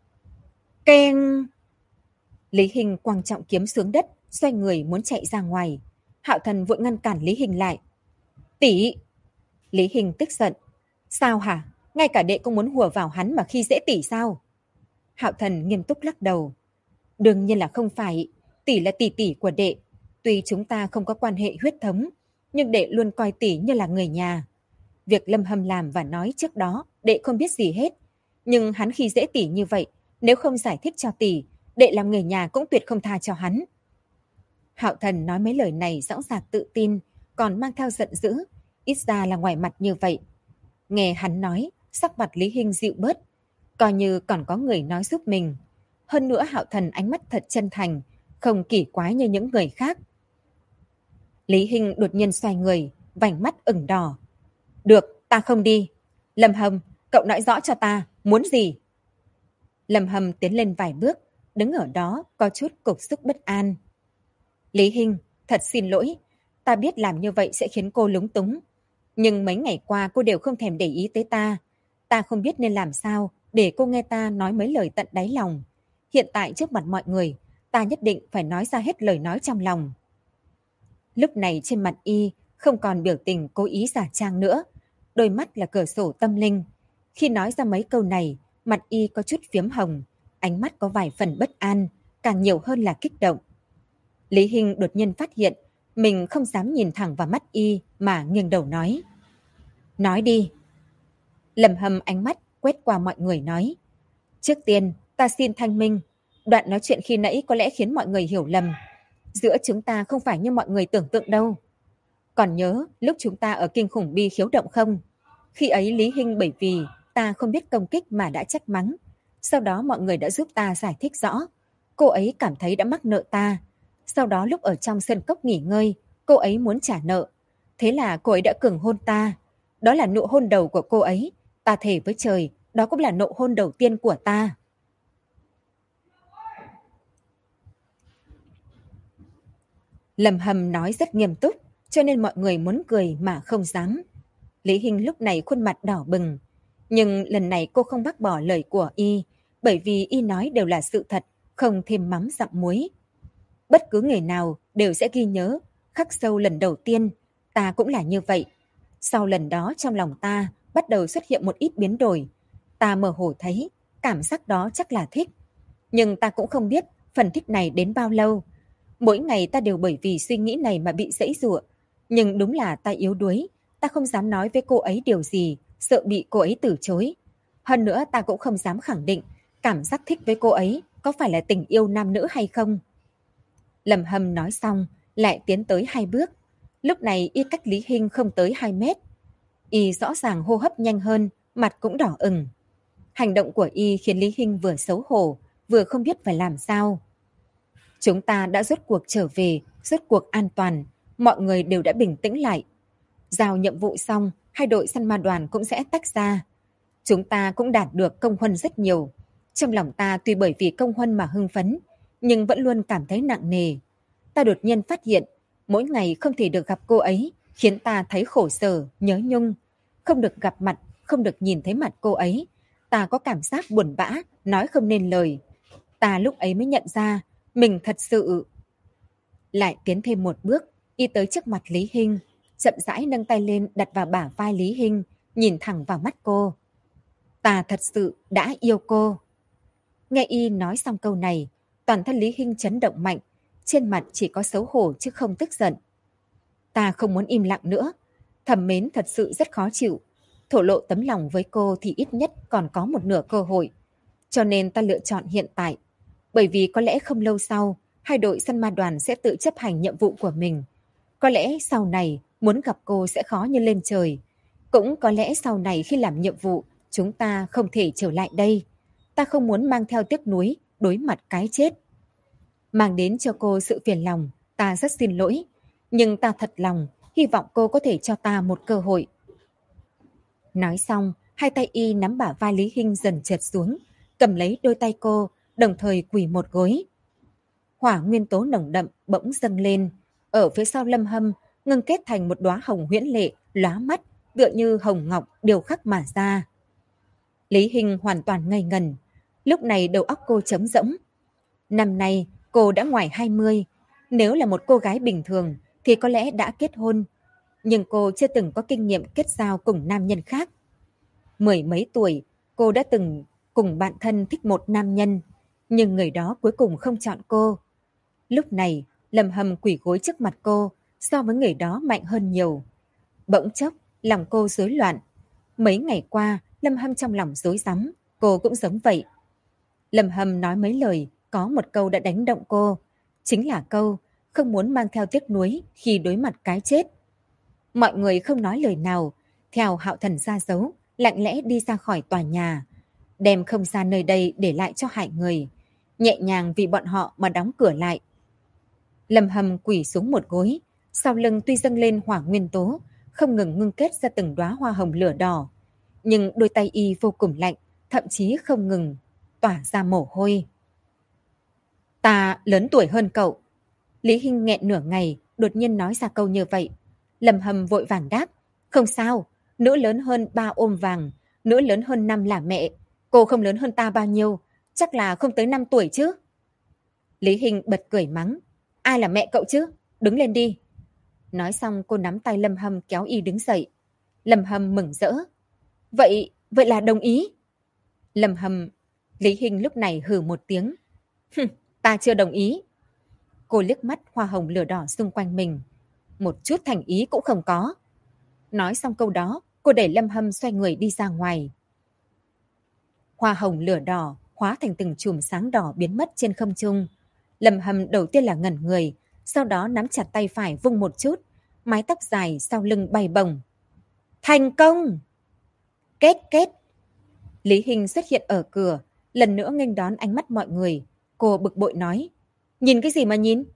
Keng! Lý Hinh quăng trọng kiếm xuống đất, xoay người muốn chạy ra ngoài. Hạo Thần vội ngăn cản Lý Hinh lại. Tỷ! Lý Hinh tức giận. Sao hả? Ngay cả đệ cũng muốn hùa vào hắn mà khi dễ tỷ sao? Hạo Thần nghiêm túc lắc đầu. Đương nhiên là không phải. Tỷ là tỷ tỷ của đệ. Tuy chúng ta không có quan hệ huyết thống, nhưng đệ luôn coi tỷ như là người nhà. Việc Lâm Hâm làm và nói trước đó, đệ không biết gì hết. Nhưng hắn khi dễ tỷ như vậy, nếu không giải thích cho tỷ, đệ làm người nhà cũng tuyệt không tha cho hắn. Hạo Thần nói mấy lời này rõ ràng tự tin, còn mang theo giận dữ, ít ra là ngoài mặt như vậy. Nghe hắn nói, sắc mặt Lý Hinh dịu bớt, coi như còn có người nói giúp mình. Hơn nữa Hạo Thần ánh mắt thật chân thành, không kỳ quái như những người khác. Lý Hinh đột nhiên xoay người, vành mắt ửng đỏ. Được, ta không đi. Lâm Hâm, cậu nói rõ cho ta, muốn gì? Lâm Hâm tiến lên vài bước, đứng ở đó có chút cục sức bất an. Lý Hinh, thật xin lỗi, ta biết làm như vậy sẽ khiến cô lúng túng. Nhưng mấy ngày qua cô đều không thèm để ý tới ta. Ta không biết nên làm sao để cô nghe ta nói mấy lời tận đáy lòng. Hiện tại trước mặt mọi người, ta nhất định phải nói ra hết lời nói trong lòng. Lúc này trên mặt y không còn biểu tình cố ý giả trang nữa. Đôi mắt là cửa sổ tâm linh. Khi nói ra mấy câu này, mặt y có chút phiếm hồng, ánh mắt có vài phần bất an, càng nhiều hơn là kích động. Lý Hinh đột nhiên phát hiện mình không dám nhìn thẳng vào mắt y mà nghiêng đầu nói. Nói đi. Lâm Hâm ánh mắt quét qua mọi người nói. Trước tiên, ta xin thanh minh. Đoạn nói chuyện khi nãy có lẽ khiến mọi người hiểu lầm. Giữa chúng ta không phải như mọi người tưởng tượng đâu. Còn nhớ lúc chúng ta ở kinh khủng bi khiếu động không? Khi ấy Lý Hinh bởi vì ta không biết công kích mà đã trách mắng. Sau đó mọi người đã giúp ta giải thích rõ. Cô ấy cảm thấy đã mắc nợ ta. Sau đó lúc ở trong sân cốc nghỉ ngơi, cô ấy muốn trả nợ. Thế là cô ấy đã cường hôn ta. Đó là nụ hôn đầu của cô ấy. Ta thề với trời, đó cũng là nụ hôn đầu tiên của ta. Lâm Hâm nói rất nghiêm túc, cho nên mọi người muốn cười mà không dám. Lý Hinh lúc này khuôn mặt đỏ bừng. Nhưng lần này cô không bác bỏ lời của y, bởi vì y nói đều là sự thật, không thêm mắm dặm muối. Bất cứ người nào đều sẽ ghi nhớ, khắc sâu lần đầu tiên, ta cũng là như vậy. Sau lần đó trong lòng ta bắt đầu xuất hiện một ít biến đổi. Ta mơ hồ thấy, cảm giác đó chắc là thích. Nhưng ta cũng không biết phần thích này đến bao lâu. Mỗi ngày ta đều bởi vì suy nghĩ này mà bị giãy giụa. Nhưng đúng là ta yếu đuối, ta không dám nói với cô ấy điều gì, sợ bị cô ấy từ chối. Hơn nữa ta cũng không dám khẳng định cảm giác thích với cô ấy có phải là tình yêu nam nữ hay không. Lâm Hâm nói xong, lại tiến tới 2 bước. Lúc này y cách Lý Hinh không tới 2 mét. Y rõ ràng hô hấp nhanh hơn, mặt cũng đỏ ửng. Hành động của y khiến Lý Hinh vừa xấu hổ, vừa không biết phải làm sao. Chúng ta đã rốt cuộc trở về, rốt cuộc an toàn, mọi người đều đã bình tĩnh lại. Giao nhiệm vụ xong, 2 đội săn ma đoàn cũng sẽ tách ra. Chúng ta cũng đạt được công huân rất nhiều. Trong lòng ta tuy bởi vì công huân mà hưng phấn, nhưng vẫn luôn cảm thấy nặng nề. Ta đột nhiên phát hiện, mỗi ngày không thể được gặp cô ấy, khiến ta thấy khổ sở, nhớ nhung. Không được gặp mặt, không được nhìn thấy mặt cô ấy. Ta có cảm giác buồn bã, nói không nên lời. Ta lúc ấy mới nhận ra, mình thật sự... Lại tiến thêm một bước, y tới trước mặt Lý Hinh, chậm rãi nâng tay lên đặt vào bả vai Lý Hinh, nhìn thẳng vào mắt cô. Ta thật sự đã yêu cô. Nghe y nói xong câu này, toàn thân Lý Hinh chấn động mạnh, trên mặt chỉ có xấu hổ chứ không tức giận. Ta không muốn im lặng nữa, thầm mến thật sự rất khó chịu. Thổ lộ tấm lòng với cô thì ít nhất còn có một nửa cơ hội. Cho nên ta lựa chọn hiện tại. Bởi vì có lẽ không lâu sau, 2 đội săn ma đoàn sẽ tự chấp hành nhiệm vụ của mình. Có lẽ sau này muốn gặp cô sẽ khó như lên trời. Cũng có lẽ sau này khi làm nhiệm vụ, chúng ta không thể trở lại đây. Ta không muốn mang theo tiếc nuối, đối mặt cái chết. Mang đến cho cô sự phiền lòng, ta rất xin lỗi. Nhưng ta thật lòng, hy vọng cô có thể cho ta một cơ hội. Nói xong, 2 tay y nắm bả vai Lý Hinh dần trượt xuống, cầm lấy đôi tay cô, đồng thời quỳ một gối. Hỏa nguyên tố nồng đậm bỗng dâng lên, ở phía sau Lâm Hâm ngưng kết thành một đóa hồng huyễn lệ, lóa mắt, tựa như hồng ngọc điều khắc mà ra. Lý Hinh hoàn toàn ngây ngần, lúc này đầu óc cô trống rỗng. Năm nay cô đã ngoài 20, nếu là một cô gái bình thường thì có lẽ đã kết hôn, nhưng cô chưa từng có kinh nghiệm kết giao cùng nam nhân khác. 10 mấy tuổi, cô đã từng cùng bạn thân thích một nam nhân, nhưng người đó cuối cùng không chọn cô. Lúc này, Lâm Hâm quỳ gối trước mặt cô, so với người đó mạnh hơn nhiều. Bỗng chốc, lòng cô rối loạn. Mấy ngày qua, Lâm Hâm trong lòng rối rắm, cô cũng giống vậy. Lâm Hâm nói mấy lời, có một câu đã đánh động cô. Chính là câu, không muốn mang theo tiếc nuối khi đối mặt cái chết. Mọi người không nói lời nào, theo Hạo Thần ra dấu, lặng lẽ đi ra khỏi tòa nhà, đem không gian nơi đây để lại cho hại người, nhẹ nhàng vì bọn họ mà đóng cửa lại. Lâm Hâm quỳ xuống một gối, sau lưng tuy dâng lên hỏa nguyên tố, không ngừng ngưng kết ra từng đóa hoa hồng lửa đỏ, nhưng đôi tay y vô cùng lạnh, thậm chí không ngừng tỏa ra mồ hôi. Ta lớn tuổi hơn cậu. Lý Hinh nghẹn nửa ngày, đột nhiên nói ra câu như vậy. Lâm Hâm vội vàng đáp, không sao, nữ lớn hơn 3 ôm vàng, nữ lớn hơn 5 là mẹ. Cô không lớn hơn ta bao nhiêu, chắc là không tới 5 tuổi chứ. Lý Hinh bật cười mắng, ai là mẹ cậu chứ, đứng lên đi. Nói xong cô nắm tay Lâm Hâm kéo y đứng dậy. Lâm Hâm mừng rỡ. Vậy là đồng ý. Lâm Hâm, Lý Hinh lúc này hừ một tiếng. Ta chưa đồng ý. Cô liếc mắt hoa hồng lửa đỏ xung quanh mình. Một chút thành ý cũng không có. Nói xong câu đó, cô để Lâm Hâm xoay người đi ra ngoài. Hoa hồng lửa đỏ hóa thành từng chùm sáng đỏ biến mất trên không trung. Lâm Hâm đầu tiên là ngẩn người, sau đó nắm chặt tay phải vung một chút, mái tóc dài sau lưng bay bổng. Thành công! Kết kết! Lý Hinh xuất hiện ở cửa, lần nữa nghênh đón ánh mắt mọi người. Cô bực bội nói, nhìn cái gì mà nhìn?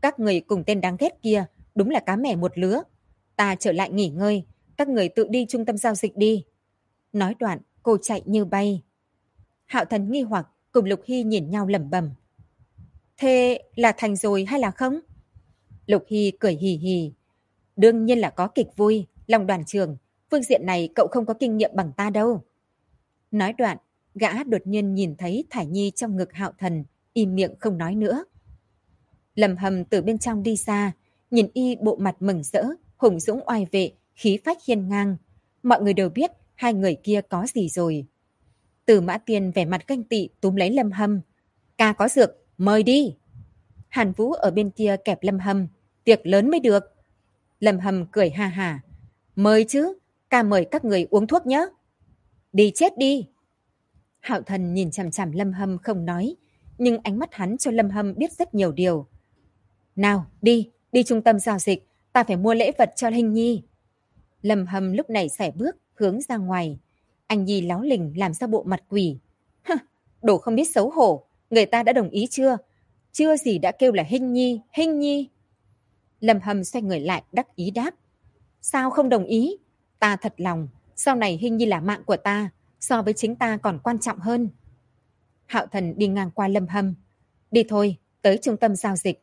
Các người cùng tên đáng ghét kia, đúng là cá mẻ một lứa. Ta trở lại nghỉ ngơi, các người tự đi trung tâm giao dịch đi. Nói đoạn, cô chạy như bay. Hạo Thần nghi hoặc cùng Lục Hy nhìn nhau lẩm bẩm. Thế là thành rồi hay là không? Lục Hy cười hì hì. Đương nhiên là có kịch vui, Long đoàn trưởng, phương diện này cậu không có kinh nghiệm bằng ta đâu. Nói đoạn, gã đột nhiên nhìn thấy Thải Nhi trong ngực Hạo Thần, im miệng không nói nữa. Lâm Hâm từ bên trong đi ra, nhìn y bộ mặt mừng rỡ, hùng dũng oai vệ, khí phách hiên ngang. Mọi người đều biết hai người kia có gì rồi. Từ Mã Tiên vẻ mặt ganh tị túm lấy Lâm Hâm. Ca có dược, mời đi. Hàn Vũ ở bên kia kẹp Lâm Hâm, tiệc lớn mới được. Lâm Hâm cười ha hả. Mời chứ, ca mời các người uống thuốc nhé. Đi chết đi. Hạo Thần nhìn chằm chằm Lâm Hâm không nói, nhưng ánh mắt hắn cho Lâm Hâm biết rất nhiều điều. Nào, đi trung tâm giao dịch, ta phải mua lễ vật cho Hình Nhi. Lâm Hâm lúc này xẻ bước, hướng ra ngoài. Anh Nhi láo lình làm ra bộ mặt quỷ. Hừ, đồ không biết xấu hổ, người ta đã đồng ý chưa? Chưa gì đã kêu là Hình Nhi, Hình Nhi. Lâm Hâm xoay người lại đắc ý đáp. Sao không đồng ý? Ta thật lòng, sau này Hình Nhi là mạng của ta, so với chính ta còn quan trọng hơn. Hạo Thần đi ngang qua Lâm Hâm. Đi thôi, tới trung tâm giao dịch.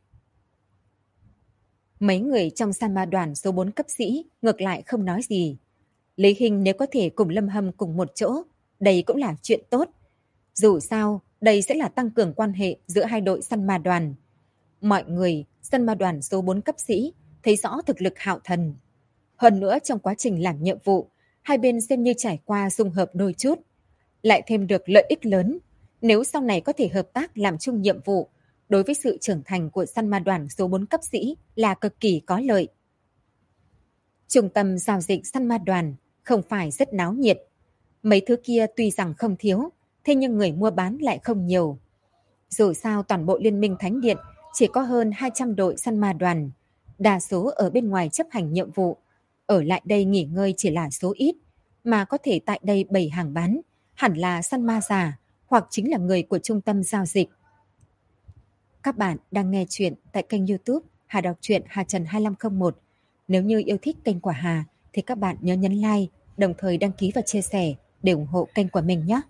Mấy người trong san ma đoàn số 4 cấp sĩ ngược lại không nói gì. Lý Hinh nếu có thể cùng Lâm Hâm cùng một chỗ, đây cũng là chuyện tốt. Dù sao, đây sẽ là tăng cường quan hệ giữa hai đội săn ma đoàn. Mọi người, săn ma đoàn số 4 cấp sĩ, thấy rõ thực lực Hạo Thần. Hơn nữa trong quá trình làm nhiệm vụ, hai bên xem như trải qua dung hợp đôi chút. Lại thêm được lợi ích lớn. Nếu sau này có thể hợp tác làm chung nhiệm vụ, đối với sự trưởng thành của săn ma đoàn số 4 cấp sĩ là cực kỳ có lợi. Trung tâm giao dịch săn ma đoàn không phải rất náo nhiệt. Mấy thứ kia tuy rằng không thiếu, thế nhưng người mua bán lại không nhiều. Dù sao toàn bộ Liên minh Thánh Điện chỉ có hơn 200 đội săn ma đoàn, đa số ở bên ngoài chấp hành nhiệm vụ. Ở lại đây nghỉ ngơi chỉ là số ít, mà có thể tại đây bày hàng bán, hẳn là săn ma già hoặc chính là người của trung tâm giao dịch. Các bạn đang nghe chuyện tại kênh YouTube Hà Đọc truyện Hà Trần 2501. Nếu như yêu thích kênh của Hà thì các bạn nhớ nhấn like, đồng thời đăng ký và chia sẻ để ủng hộ kênh của mình nhé.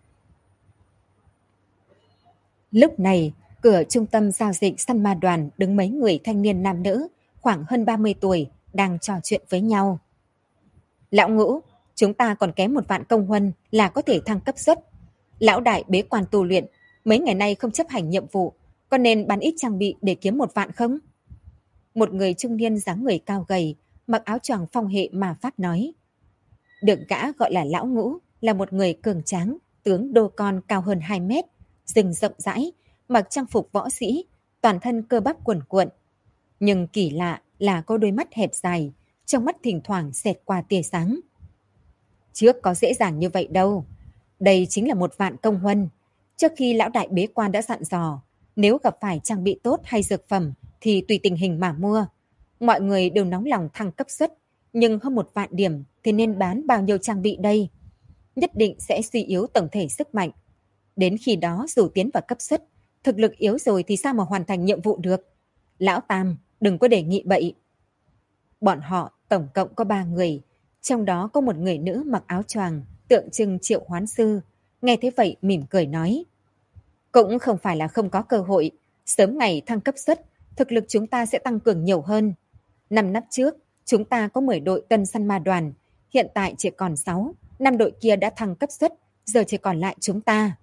Lúc này, cửa trung tâm giao dịch săn ma đoàn đứng mấy người thanh niên nam nữ, khoảng hơn 30 tuổi, đang trò chuyện với nhau. Lão Ngũ, chúng ta còn kém 1 vạn công huân là có thể thăng cấp suất. Lão đại bế quan tu luyện, mấy ngày nay không chấp hành nhiệm vụ, có nên bán ít trang bị để kiếm 1 vạn không? Một người trung niên dáng người cao gầy, mặc áo choàng phong hệ mà pháp nói. Được gã gọi là Lão Ngũ là một người cường tráng, tướng đô con cao hơn 2 mét, rừng rộng rãi, mặc trang phục võ sĩ, toàn thân cơ bắp cuồn cuộn. Nhưng kỳ lạ là có đôi mắt hẹp dài, trong mắt thỉnh thoảng xẹt qua tia sáng. Trước có dễ dàng như vậy đâu. Đây chính là 1 vạn công huân. Trước khi lão đại bế quan đã dặn dò, nếu gặp phải trang bị tốt hay dược phẩm thì tùy tình hình mà mua. Mọi người đều nóng lòng thăng cấp suất, nhưng hơn 1 vạn điểm thì nên bán bao nhiêu trang bị đây? Nhất định sẽ suy yếu tổng thể sức mạnh. Đến khi đó dù tiến vào cấp suất, thực lực yếu rồi thì sao mà hoàn thành nhiệm vụ được? Lão Tam, đừng có đề nghị bậy. Bọn họ tổng cộng có 3 người, trong đó có một người nữ mặc áo choàng tượng trưng triệu hoán sư. Nghe thế vậy mỉm cười nói. Cũng không phải là không có cơ hội, sớm ngày thăng cấp suất, thực lực chúng ta sẽ tăng cường nhiều hơn. 5 năm trước, chúng ta có 10 đội tân săn ma đoàn, hiện tại chỉ còn 6, 5 đội kia đã thăng cấp suất, giờ chỉ còn lại chúng ta.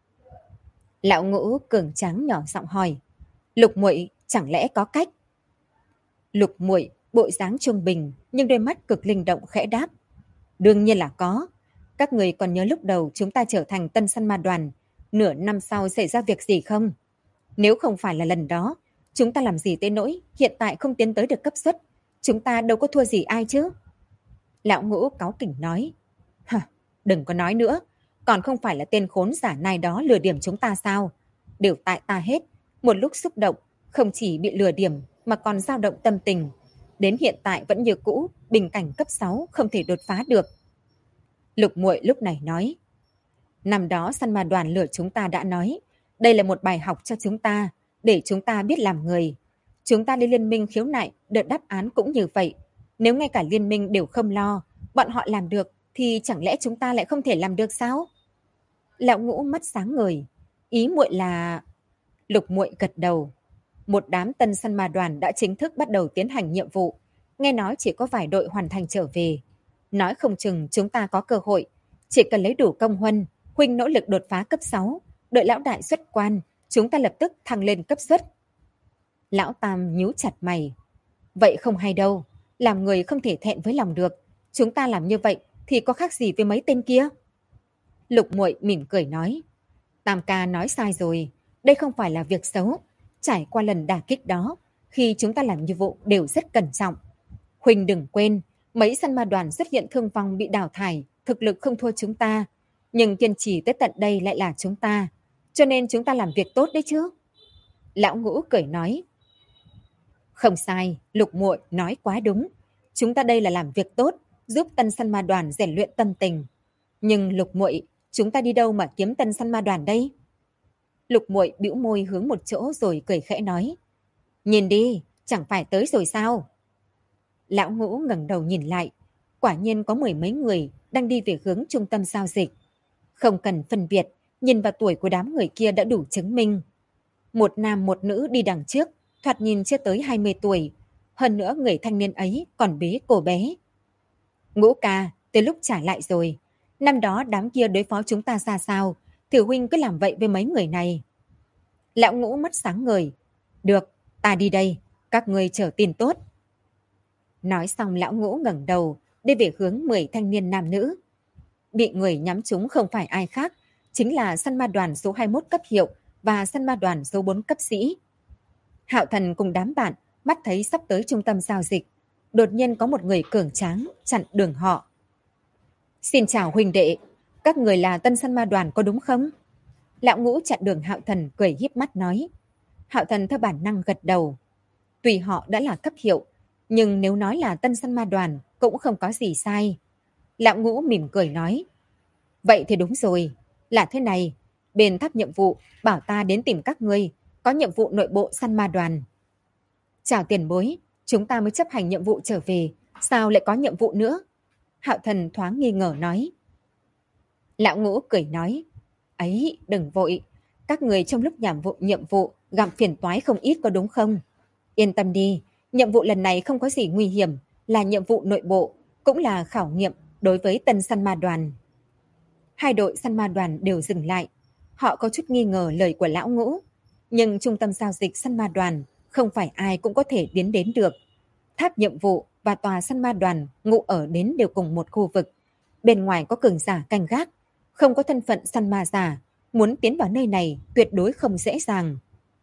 Lão Ngũ cường tráng nhỏ giọng hỏi, Lục muội chẳng lẽ có cách? Lục muội bộ dáng trung bình nhưng đôi mắt cực linh động khẽ đáp. Đương nhiên là có. Các người còn nhớ lúc đầu chúng ta trở thành tân săn ma đoàn, nửa năm sau xảy ra việc gì không? Nếu không phải là lần đó, chúng ta làm gì tới nỗi hiện tại không tiến tới được cấp suất, chúng ta đâu có thua gì ai chứ? Lão Ngũ cáu kỉnh nói. Hả, đừng có nói nữa, còn không phải là tên khốn giả này đó lừa điểm chúng ta sao? Đều tại ta hết, một lúc xúc động, không chỉ bị lừa điểm mà còn dao động tâm tình. Đến hiện tại vẫn như cũ, bình cảnh cấp 6 không thể đột phá được. Lục muội lúc này nói. Năm đó săn ma đoàn lừa chúng ta đã nói, đây là một bài học cho chúng ta, để chúng ta biết làm người. Chúng ta đi liên minh khiếu nại, đợt đáp án cũng như vậy. Nếu ngay cả liên minh đều không lo, bọn họ làm được, thì chẳng lẽ chúng ta lại không thể làm được sao? Lão Ngũ mắt sáng ngời. Ý muội là... Lục muội gật đầu. Một đám tân săn ma đoàn đã chính thức bắt đầu tiến hành nhiệm vụ. Nghe nói chỉ có vài đội hoàn thành trở về. Nói không chừng chúng ta có cơ hội. Chỉ cần lấy đủ công huân, huynh nỗ lực đột phá cấp 6, đợi lão đại xuất quan, chúng ta lập tức thăng lên cấp xuất. Lão Tam nhíu chặt mày. Vậy không hay đâu, làm người không thể thẹn với lòng được. Chúng ta làm như vậy thì có khác gì với mấy tên kia? Lục muội mỉm cười nói. Tam ca nói sai rồi, đây không phải là việc xấu. Trải qua lần đả kích đó, khi chúng ta làm nhiệm vụ đều rất cẩn trọng. Huỳnh đừng quên, mấy săn ma đoàn xuất hiện thương vong bị đào thải, thực lực không thua chúng ta. Nhưng kiên trì tới tận đây lại là chúng ta. Cho nên chúng ta làm việc tốt đấy chứ. Lão Ngũ cười nói. Không sai, Lục muội nói quá đúng. Chúng ta đây là làm việc tốt, giúp tân săn ma đoàn rèn luyện tâm tình. Nhưng Lục muội, chúng ta đi đâu mà kiếm tân săn ma đoàn đây? Lục muội bĩu môi hướng một chỗ rồi cười khẽ nói. Nhìn đi, chẳng phải tới rồi sao? Lão Ngũ ngẩng đầu nhìn lại. Quả nhiên có mười mấy người đang đi về hướng trung tâm giao dịch. Không cần phân biệt, nhìn vào tuổi của đám người kia đã đủ chứng minh. Một nam một nữ đi đằng trước, thoạt nhìn chưa tới 20 tuổi. Hơn nữa người thanh niên ấy còn bế cô bé. Ngũ ca, tới lúc trả lại rồi. Năm đó đám kia đối phó chúng ta ra sao, thì huynh cứ làm vậy với mấy người này. Lão Ngũ mắt sáng ngời. Được, ta đi đây, các ngươi chờ tin tốt. Nói xong lão Ngũ ngẩng đầu, đi về hướng 10 thanh niên nam nữ. Bị người nhắm trúng không phải ai khác, chính là săn ma đoàn số 21 cấp hiệu và săn ma đoàn số 4 cấp sĩ. Hạo Thần cùng đám bạn mắt thấy sắp tới trung tâm giao dịch. Đột nhiên có một người cường tráng chặn đường họ. Xin chào huynh đệ, các người là tân săn ma đoàn có đúng không? Lão Ngũ chặn đường Hạo Thần cười híp mắt nói. Hạo Thần theo bản năng gật đầu. Tùy họ đã là cấp hiệu, nhưng nếu nói là tân săn ma đoàn cũng không có gì sai. Lão Ngũ mỉm cười nói. Vậy thì đúng rồi, là thế này, bên tháp nhiệm vụ bảo ta đến tìm các ngươi, có nhiệm vụ nội bộ săn ma đoàn. Chào tiền bối, chúng ta mới chấp hành nhiệm vụ trở về, sao lại có nhiệm vụ nữa? Hạo Thần thoáng nghi ngờ nói. Lão Ngũ cười nói. Ấy, đừng vội, các người trong lúc làm nhiệm vụ gặp phiền toái không ít có đúng không? Yên tâm đi, nhiệm vụ lần này không có gì nguy hiểm, là nhiệm vụ nội bộ, cũng là khảo nghiệm đối với tân săn ma đoàn. Hai đội săn ma đoàn đều dừng lại. Họ có chút nghi ngờ lời của Lão Ngũ. Nhưng trung tâm giao dịch săn ma đoàn không phải ai cũng có thể đến được. Tháp nhiệm vụ và tòa săn ma đoàn ngụ ở đến đều cùng một khu vực. Bên ngoài có cường giả canh gác, không có thân phận săn ma giả. Muốn tiến vào nơi này tuyệt đối không dễ dàng.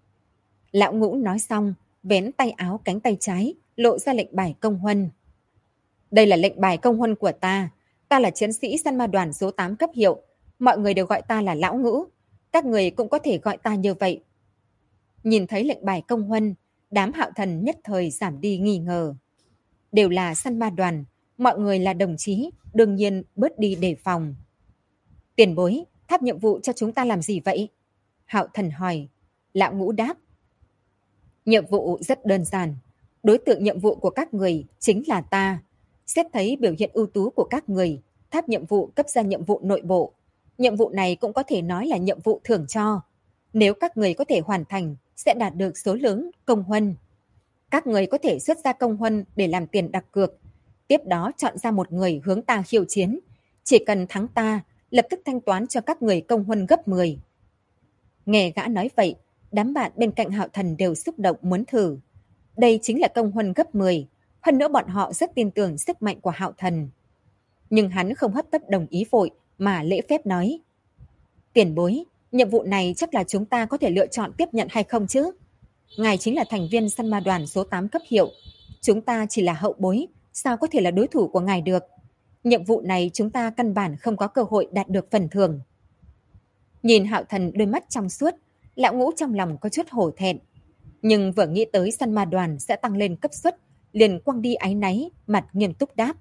Lão Ngũ nói xong, vén tay áo cánh tay trái, lộ ra lệnh bài công huân. Đây là lệnh bài công huân của ta. Ta là chiến sĩ săn ma đoàn số 8 cấp hiệu. Mọi người đều gọi ta là Lão Ngũ. Các người cũng có thể gọi ta như vậy. Nhìn thấy lệnh bài công huân, đám Hạo Thần nhất thời giảm đi nghi ngờ. Đều là săn ma đoàn, mọi người là đồng chí, đương nhiên bớt đi đề phòng. Tiền bối, tháp nhiệm vụ cho chúng ta làm gì vậy? Hạo Thần hỏi. Lão Ngũ đáp. Nhiệm vụ rất đơn giản. Đối tượng nhiệm vụ của các người chính là ta. Xét thấy biểu hiện ưu tú của các người, tháp nhiệm vụ cấp ra nhiệm vụ nội bộ. Nhiệm vụ này cũng có thể nói là nhiệm vụ thưởng cho. Nếu các người có thể hoàn thành, sẽ đạt được số lớn công huân. Các người có thể xuất ra công huân để làm tiền đặt cược. Tiếp đó chọn ra một người hướng ta khiêu chiến. Chỉ cần thắng ta, lập tức thanh toán cho các người công huân gấp 10. Nghe gã nói vậy, đám bạn bên cạnh Hạo Thần đều xúc động muốn thử. Đây chính là công huân gấp 10. Hơn nữa bọn họ rất tin tưởng sức mạnh của Hạo Thần. Nhưng hắn không hấp tấp đồng ý vội mà lễ phép nói. Tiền bối, nhiệm vụ này chắc là chúng ta có thể lựa chọn tiếp nhận hay không chứ? Ngài chính là thành viên săn ma đoàn số 8 cấp hiệu. Chúng ta chỉ là hậu bối, sao có thể là đối thủ của ngài được? Nhiệm vụ này chúng ta căn bản không có cơ hội đạt được phần thưởng. Nhìn Hạo Thần đôi mắt trong suốt, Lão Ngũ trong lòng có chút hổ thẹn. Nhưng vừa nghĩ tới săn ma đoàn sẽ tăng lên cấp suất, liền quăng đi áy náy, mặt nghiêm túc đáp.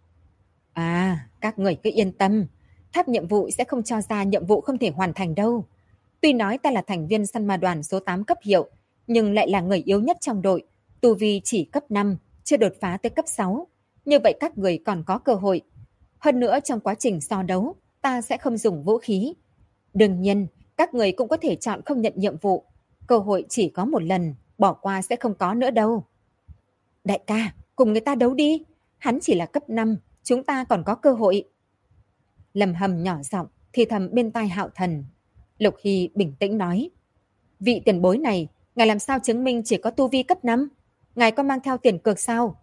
À, các người cứ yên tâm, tháp nhiệm vụ sẽ không cho ra nhiệm vụ không thể hoàn thành đâu. Tuy nói ta là thành viên săn ma đoàn số 8 cấp hiệu, nhưng lại là người yếu nhất trong đội, tu vi chỉ cấp 5, chưa đột phá tới cấp 6. Như vậy các người còn có cơ hội. Hơn nữa trong quá trình so đấu, ta sẽ không dùng vũ khí. Đương nhiên, các người cũng có thể chọn không nhận nhiệm vụ. Cơ hội chỉ có một lần, bỏ qua sẽ không có nữa đâu. Đại ca, cùng người ta đấu đi. Hắn chỉ là cấp 5, chúng ta còn có cơ hội. Lâm Hâm nhỏ giọng thì thầm bên tai Hạo Thần. Lục Hy bình tĩnh nói. Vị tiền bối này, ngài làm sao chứng minh chỉ có tu vi cấp 5? Ngài có mang theo tiền cược sao?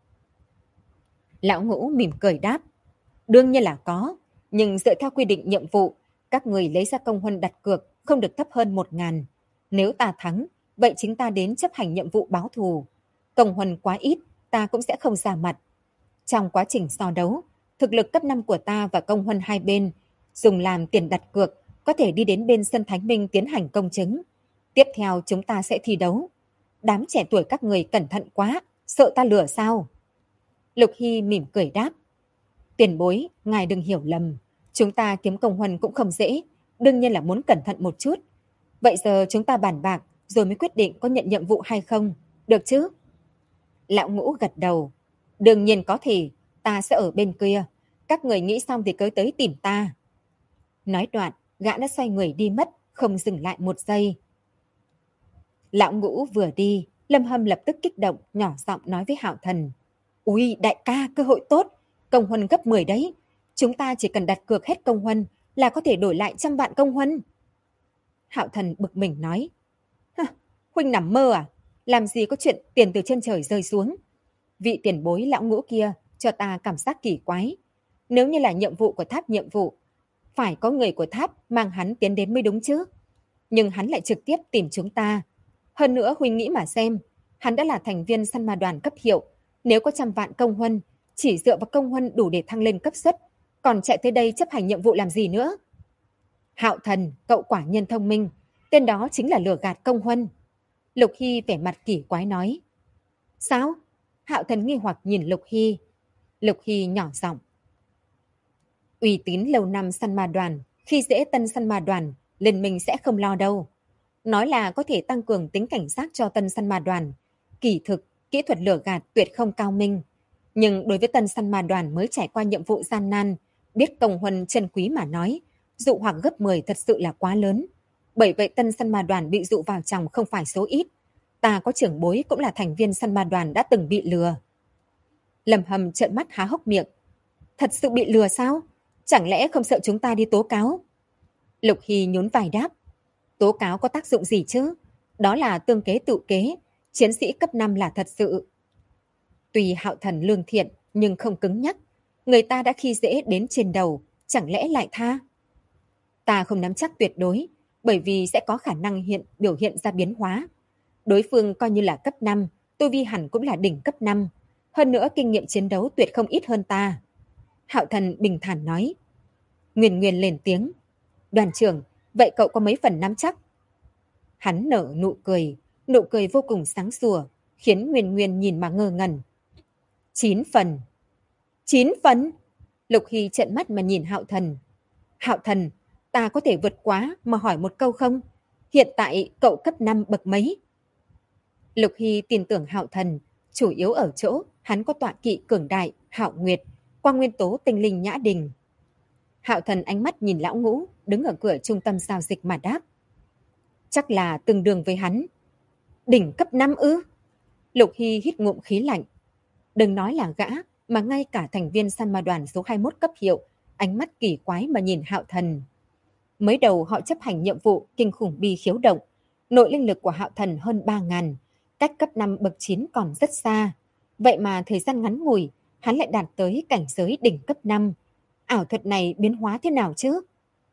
Lão Ngũ mỉm cười đáp. Đương nhiên là có, nhưng dựa theo quy định nhiệm vụ, các người lấy ra công huân đặt cược không được thấp hơn 1.000. Nếu ta thắng, vậy chính ta đến chấp hành nhiệm vụ báo thù. Công huân quá ít, ta cũng sẽ không ra mặt. Trong quá trình so đấu, thực lực cấp 5 của ta và công huân hai bên dùng làm tiền đặt cược có thể đi đến bên sân Thánh Minh tiến hành công chứng. Tiếp theo chúng ta sẽ thi đấu. Đám trẻ tuổi các người cẩn thận quá, sợ ta lừa sao? Lục Hy mỉm cười đáp. Tiền bối, ngài đừng hiểu lầm. Chúng ta kiếm công huân cũng không dễ, đương nhiên là muốn cẩn thận một chút. Vậy giờ chúng ta bàn bạc rồi mới quyết định có nhận nhiệm vụ hay không, được chứ? Lão Ngũ gật đầu. Đương nhiên có thể, ta sẽ ở bên kia. Các người nghĩ xong thì cứ tới tìm ta. Nói đoạn, gã đã xoay người đi mất, không dừng lại một giây. Lão Ngũ vừa đi, Lâm Hâm lập tức kích động, nhỏ giọng nói với Hạo Thần. Ui, đại ca, cơ hội tốt, công huân gấp 10 đấy. Chúng ta chỉ cần đặt cược hết công huân là có thể đổi lại 100 vạn công huân. Hạo Thần bực mình nói. Huynh nằm mơ à? Làm gì có chuyện tiền từ trên trời rơi xuống? Vị tiền bối Lão Ngũ kia cho ta cảm giác kỳ quái. Nếu như là nhiệm vụ của tháp nhiệm vụ, phải có người của tháp mang hắn tiến đến mới đúng chứ. Nhưng hắn lại trực tiếp tìm chúng ta. Hơn nữa huynh nghĩ mà xem, hắn đã là thành viên săn ma đoàn cấp hiệu. Nếu có 100 vạn công huân, chỉ dựa vào công huân đủ để thăng lên cấp suất, còn chạy tới đây chấp hành nhiệm vụ làm gì nữa? Hạo Thần, cậu quả nhân thông minh, tên đó chính là lừa gạt công huân. Lục Hy vẻ mặt kỳ quái nói. Sao? Hạo Thần nghi hoặc nhìn Lục Hy. Lục Hy nhỏ giọng. Uy tín lâu năm săn ma đoàn, khi dễ tân săn ma đoàn, liên minh sẽ không lo đâu. Nói là có thể tăng cường tính cảnh giác cho tân săn ma đoàn. Kỳ thực, kỹ thuật lừa gạt tuyệt không cao minh. Nhưng đối với tân săn ma đoàn mới trải qua nhiệm vụ gian nan, biết công huân chân quý mà nói, dụ hoặc gấp 10 thật sự là quá lớn. Bởi vậy tân săn ma đoàn bị dụ vào trong không phải số ít. Ta có trưởng bối cũng là thành viên săn ma đoàn đã từng bị lừa. Lâm Hâm trợn mắt há hốc miệng. Thật sự bị lừa sao? Chẳng lẽ không sợ chúng ta đi tố cáo? Lục Hy nhún vai đáp. Tố cáo có tác dụng gì chứ? Đó là tương kế tự kế. Chiến sĩ cấp 5 là thật sự. Tuy Hạo Thần lương thiện nhưng không cứng nhắc. Người ta đã khi dễ đến trên đầu, chẳng lẽ lại tha? Ta không nắm chắc tuyệt đối, bởi vì sẽ có khả năng biểu hiện ra biến hóa. Đối phương coi như là cấp 5, tu vi hẳn cũng là đỉnh cấp 5. Hơn nữa kinh nghiệm chiến đấu tuyệt không ít hơn ta. Hạo Thần bình thản nói. Nguyên Nguyên lên tiếng. Đoàn trưởng, vậy cậu có mấy phần nắm chắc? Hắn nở nụ cười vô cùng sáng sủa, khiến Nguyên Nguyên nhìn mà ngơ ngẩn. 9 phần. 9 phần? Lục Hy trợn mắt mà nhìn Hạo Thần. Hạo Thần, ta có thể vượt quá mà hỏi một câu không? Hiện tại cậu cấp 5 bậc mấy? Lục Hy tin tưởng Hạo Thần, chủ yếu ở chỗ hắn có tọa kỵ cường đại, Hạo Nguyệt, qua nguyên tố tinh linh nhã đình. Hạo Thần ánh mắt nhìn Lão Ngũ, đứng ở cửa trung tâm giao dịch mà đáp. Chắc là tương đương với hắn. Đỉnh cấp 5 ư? Lục Hy hít ngụm khí lạnh. Đừng nói là gã, mà ngay cả thành viên săn ma đoàn số 21 cấp hiệu, ánh mắt kỳ quái mà nhìn Hạo Thần. Mới đầu họ chấp hành nhiệm vụ kinh khủng bi khiếu động. Nội linh lực của Hạo Thần hơn 3.000, cách cấp 5 bậc 9 còn rất xa. Vậy mà thời gian ngắn ngủi, hắn lại đạt tới cảnh giới đỉnh cấp 5. Ảo thuật này biến hóa thế nào chứ?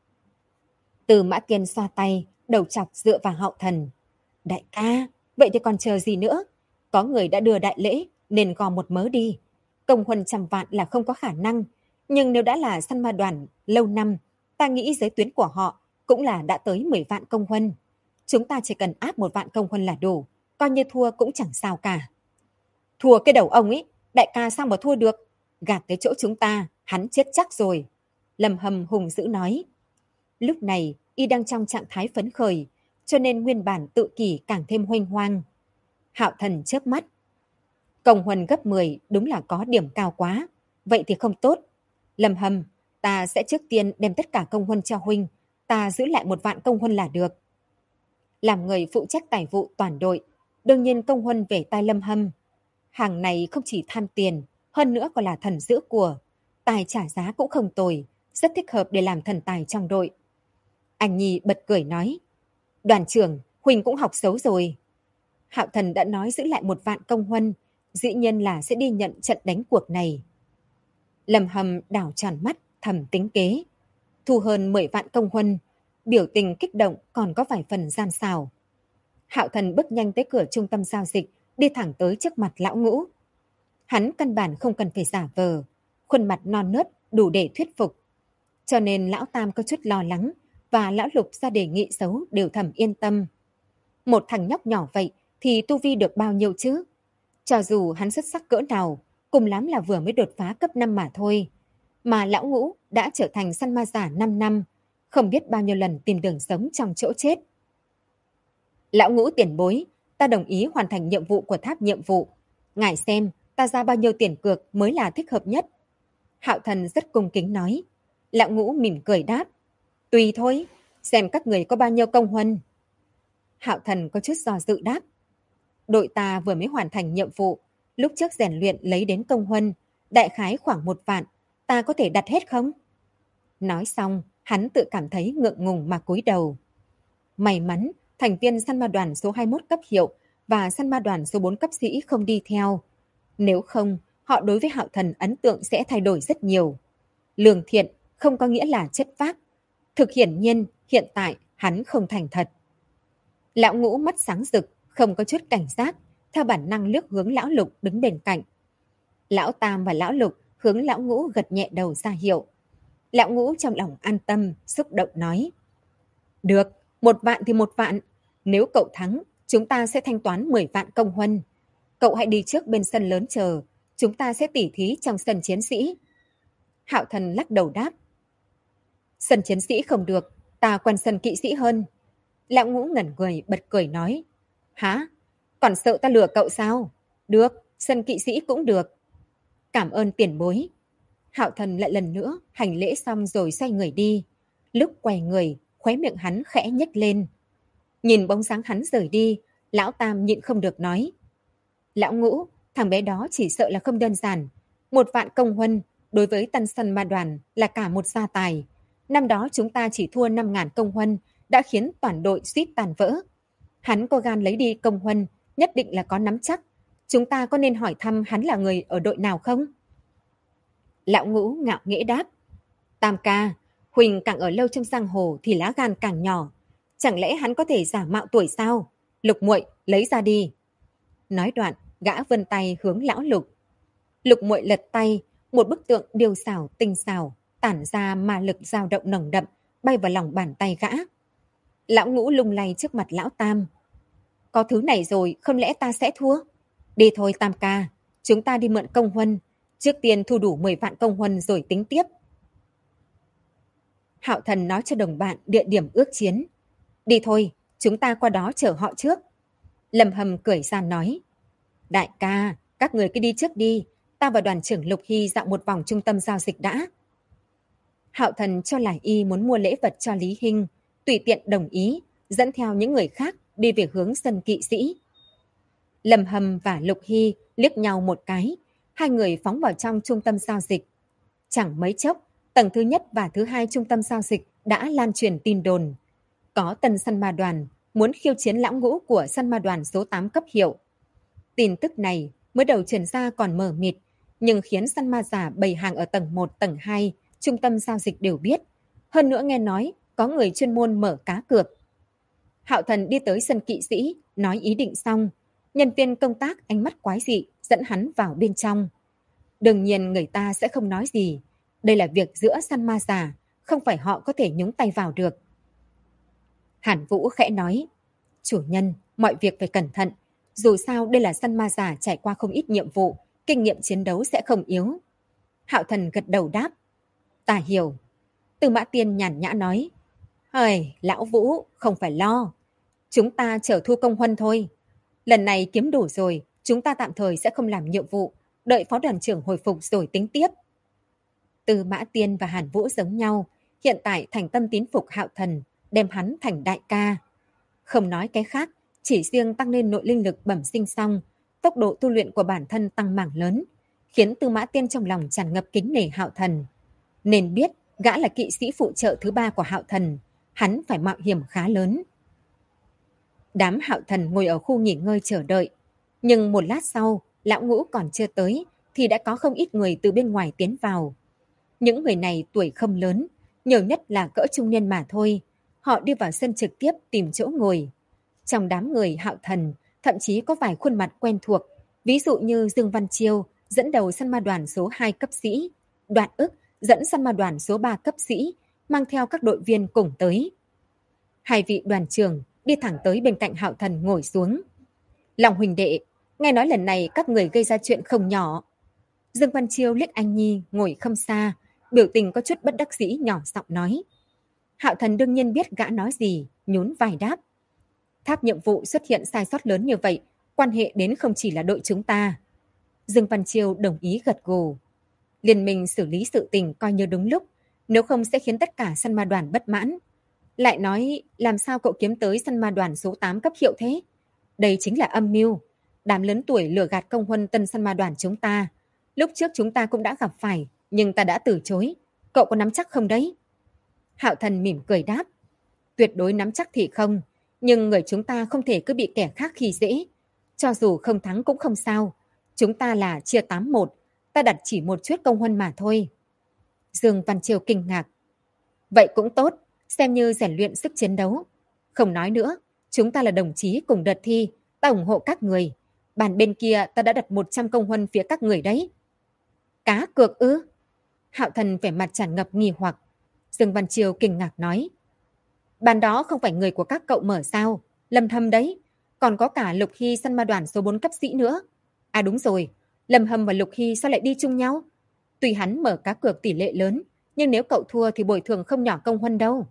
Từ Mã Kiên xoa tay, đầu chọc dựa vào Hạo Thần. Đại ca, vậy thì còn chờ gì nữa? Có người đã đưa đại lễ, nên gom một mớ đi. Công huân 100 vạn là không có khả năng. Nhưng nếu đã là săn ma đoàn lâu năm, ta nghĩ giới tuyến của họ cũng là đã tới 10 vạn công huân. Chúng ta chỉ cần áp 1 vạn công huân là đủ, coi như thua cũng chẳng sao cả. Thua cái đầu ông ấy, đại ca sao mà thua được? Gạt tới chỗ chúng ta, hắn chết chắc rồi. Lâm Hâm hùng dữ nói. Lúc này, y đang trong trạng thái phấn khởi, cho nên nguyên bản tự kỷ càng thêm huênh hoang. Hạo Thần chớp mắt. Công huân gấp 10 đúng là có điểm cao quá. Vậy thì không tốt. Lâm Hâm, ta sẽ trước tiên đem tất cả công huân cho huynh. Ta giữ lại 1 vạn công huân là được. Làm người phụ trách tài vụ toàn đội, đương nhiên công huân về tay Lâm Hâm. Hàng này không chỉ tham tiền, hơn nữa còn là thần giữ của. Tài trả giá cũng không tồi, rất thích hợp để làm thần tài trong đội. Anh Nhi bật cười nói, đoàn trưởng, huynh cũng học xấu rồi. Hạo Thần đã nói giữ lại 1 vạn công huân, dĩ nhiên là sẽ đi nhận trận đánh cuộc này. Lâm Hâm đảo tròn mắt, thầm tính kế. Thu hơn 10 vạn công huân, biểu tình kích động còn có vài phần gian xảo. Hạo Thần bước nhanh tới cửa trung tâm giao dịch, đi thẳng tới trước mặt lão Ngũ. Hắn căn bản không cần phải giả vờ, khuôn mặt non nớt đủ để thuyết phục. Cho nên lão Tam có chút lo lắng và lão Lục ra đề nghị xấu đều thầm yên tâm. Một thằng nhóc nhỏ vậy thì tu vi được bao nhiêu chứ? Cho dù hắn xuất sắc cỡ nào, cùng lắm là vừa mới đột phá cấp 5 mà thôi. Mà lão Ngũ đã trở thành săn ma giả 5 năm, không biết bao nhiêu lần tìm đường sống trong chỗ chết. Lão Ngũ tiền bối, ta đồng ý hoàn thành nhiệm vụ của tháp nhiệm vụ. Ngài xem, ta ra bao nhiêu tiền cược mới là thích hợp nhất. Hạo Thần rất cung kính nói. Lão Ngũ mỉm cười đáp. Tùy thôi, xem các người có bao nhiêu công huân. Hạo Thần có chút do dự đáp. Đội ta vừa mới hoàn thành nhiệm vụ, lúc trước rèn luyện lấy đến công huân, đại khái khoảng 1 vạn, ta có thể đặt hết không? Nói xong, hắn tự cảm thấy ngượng ngùng mà cúi đầu. May mắn, thành viên săn ma đoàn số 21 cấp hiệu và săn ma đoàn số 4 cấp sĩ không đi theo. Nếu không, họ đối với Hạo Thần ấn tượng sẽ thay đổi rất nhiều. Lương thiện không có nghĩa là chất phác. Thực hiển nhiên, hiện tại hắn không thành thật. Lão Ngũ mắt sáng rực, không có chút cảnh giác, theo bản năng liếc hướng lão Lục đứng bên cạnh. Lão Tam và lão Lục hướng lão Ngũ gật nhẹ đầu ra hiệu. Lão Ngũ trong lòng an tâm, xúc động nói. Được, 1 vạn thì 1 vạn. Nếu cậu thắng, chúng ta sẽ thanh toán 10 vạn công huân. Cậu hãy đi trước bên sân lớn chờ, chúng ta sẽ tỉ thí trong sân chiến sĩ. Hạo Thần lắc đầu đáp. Sân chiến sĩ không được, ta quen sân kỵ sĩ hơn. Lão Ngũ ngẩn người bật cười nói. Hả? Còn sợ ta lừa cậu sao? Được, sân kỵ sĩ cũng được. Cảm ơn tiền bối. Hạo Thần lại lần nữa hành lễ xong rồi xoay người đi. Lúc quay người, khóe miệng hắn khẽ nhếch lên. Nhìn bóng dáng hắn rời đi, lão Tam nhịn không được nói. Lão Ngũ, thằng bé đó chỉ sợ là không đơn giản. 1 vạn công huân, đối với tân săn ma đoàn là cả một gia tài. Năm đó chúng ta chỉ thua 5.000 công huân, đã khiến toàn đội suýt tàn vỡ. Hắn có gan lấy đi công huân, nhất định là có nắm chắc. Chúng ta có nên hỏi thăm hắn là người ở đội nào không? Lão Ngũ ngạo nghễ đáp. Tam ca, Huỳnh càng ở lâu trong giang hồ thì lá gan càng nhỏ. Chẳng lẽ hắn có thể giả mạo tuổi sao? Lục muội lấy ra đi. Nói đoạn, gã vươn tay hướng lão Lục. Lục muội lật tay, một bức tượng điêu xảo tinh xảo, tản ra ma lực dao động nồng đậm, bay vào lòng bàn tay gã. Lão Ngũ lung lay trước mặt lão Tam. Có thứ này rồi, không lẽ ta sẽ thua? Đi thôi Tam ca, chúng ta đi mượn công huân. Trước tiên thu đủ 10 vạn công huân rồi tính tiếp. Hạo Thần nói cho đồng bạn địa điểm ước chiến. Đi thôi, chúng ta qua đó chở họ trước. Lâm Hâm cười gian nói. Đại ca, các người cứ đi trước đi. Ta và đoàn trưởng Lục Hy dạo một vòng trung tâm giao dịch đã. Hạo Thần cho là y muốn mua lễ vật cho Lý Hinh, tùy tiện đồng ý, dẫn theo những người khác đi về hướng sân kỵ sĩ. Lâm Hâm và Lục Hy liếc nhau một cái, hai người phóng vào trong trung tâm giao dịch. Chẳng mấy chốc, tầng thứ nhất và thứ hai trung tâm giao dịch đã lan truyền tin đồn. Có tân săn ma đoàn muốn khiêu chiến lão Ngũ của săn ma đoàn số 8 cấp hiệu. Tin tức này mới đầu truyền ra còn mờ mịt, nhưng khiến săn ma giả bày hàng ở tầng 1, tầng 2, trung tâm giao dịch đều biết. Hơn nữa nghe nói có người chuyên môn mở cá cược. Hạo Thần đi tới sân kỵ sĩ, nói ý định xong. Nhân viên công tác ánh mắt quái dị dẫn hắn vào bên trong. Đương nhiên người ta sẽ không nói gì. Đây là việc giữa săn ma giả, không phải họ có thể nhúng tay vào được. Hàn Vũ khẽ nói, chủ nhân, mọi việc phải cẩn thận. Dù sao đây là săn ma giả trải qua không ít nhiệm vụ, kinh nghiệm chiến đấu sẽ không yếu. Hạo Thần gật đầu đáp, ta hiểu. Tư Mã Tiên nhàn nhã nói, hời, lão Vũ, không phải lo. Chúng ta chở thu công huân thôi. Lần này kiếm đủ rồi, chúng ta tạm thời sẽ không làm nhiệm vụ, đợi phó đoàn trưởng hồi phục rồi tính tiếp. Tư Mã Tiên và Hàn Vũ giống nhau, hiện tại thành tâm tín phục Hạo Thần, đem hắn thành đại ca. Không nói cái khác, chỉ riêng tăng lên nội linh lực bẩm sinh xong, tốc độ tu luyện của bản thân tăng mảng lớn, khiến Tư Mã Tiên trong lòng tràn ngập kính nể Hạo Thần. Nên biết gã là kỵ sĩ phụ trợ thứ 3 của Hạo Thần, hắn phải mạo hiểm khá lớn. Đám Hạo Thần ngồi ở khu nghỉ ngơi chờ đợi, nhưng một lát sau, lão Ngũ còn chưa tới thì đã có không ít người từ bên ngoài tiến vào. Những người này tuổi không lớn, nhiều nhất là cỡ trung niên mà thôi. Họ đi vào sân trực tiếp tìm chỗ ngồi. Trong đám người Hạo Thần, thậm chí có vài khuôn mặt quen thuộc, ví dụ như Dương Văn Chiêu dẫn đầu săn ma đoàn số 2 cấp sĩ, Đoạn Ức dẫn săn ma đoàn số 3 cấp sĩ, mang theo các đội viên cùng tới. Hai vị đoàn trưởng đi thẳng tới bên cạnh Hạo Thần ngồi xuống. Lòng huỳnh đệ, nghe nói lần này các người gây ra chuyện không nhỏ. Dương Văn Chiêu liếc anh Nhi ngồi không xa, biểu tình có chút bất đắc dĩ nhỏ giọng nói. Hạo Thần đương nhiên biết gã nói gì, nhún vai đáp. Tháp nhiệm vụ xuất hiện sai sót lớn như vậy, quan hệ đến không chỉ là đội chúng ta. Dương Văn Chiêu đồng ý gật gù. Liên minh xử lý sự tình coi như đúng lúc, nếu không sẽ khiến tất cả săn ma đoàn bất mãn. Lại nói, làm sao cậu kiếm tới săn ma đoàn số 8 cấp hiệu thế? Đây chính là âm mưu. Đám lớn tuổi lừa gạt công huân tân săn ma đoàn chúng ta. Lúc trước chúng ta cũng đã gặp phải, nhưng ta đã từ chối. Cậu có nắm chắc không đấy? Hạo Thần mỉm cười đáp. Tuyệt đối nắm chắc thì không, nhưng người chúng ta không thể cứ bị kẻ khác khi dễ. Cho dù không thắng cũng không sao. Chúng ta là chia 8-1, ta đặt chỉ một chút công huân mà thôi. Dương Văn Chiêu kinh ngạc. Vậy cũng tốt, xem như rèn luyện sức chiến đấu. Không nói nữa, chúng ta là đồng chí cùng đợt thi, ta ủng hộ các người. Bàn bên kia ta đã đặt 100 công huân phía các người đấy. Cá cược ư? Hạo Thần vẻ mặt tràn ngập nghi hoặc. Dương Văn Chiêu kinh ngạc nói. Bàn đó không phải người của các cậu mở sao? Lâm Hâm đấy. Còn có cả Lục Hy săn ma đoàn số 4 cấp sĩ nữa. À đúng rồi, Lâm Hâm và Lục Hy sao lại đi chung nhau? Tuy hắn mở cá cược tỷ lệ lớn, nhưng nếu cậu thua thì bồi thường không nhỏ công huân đâu.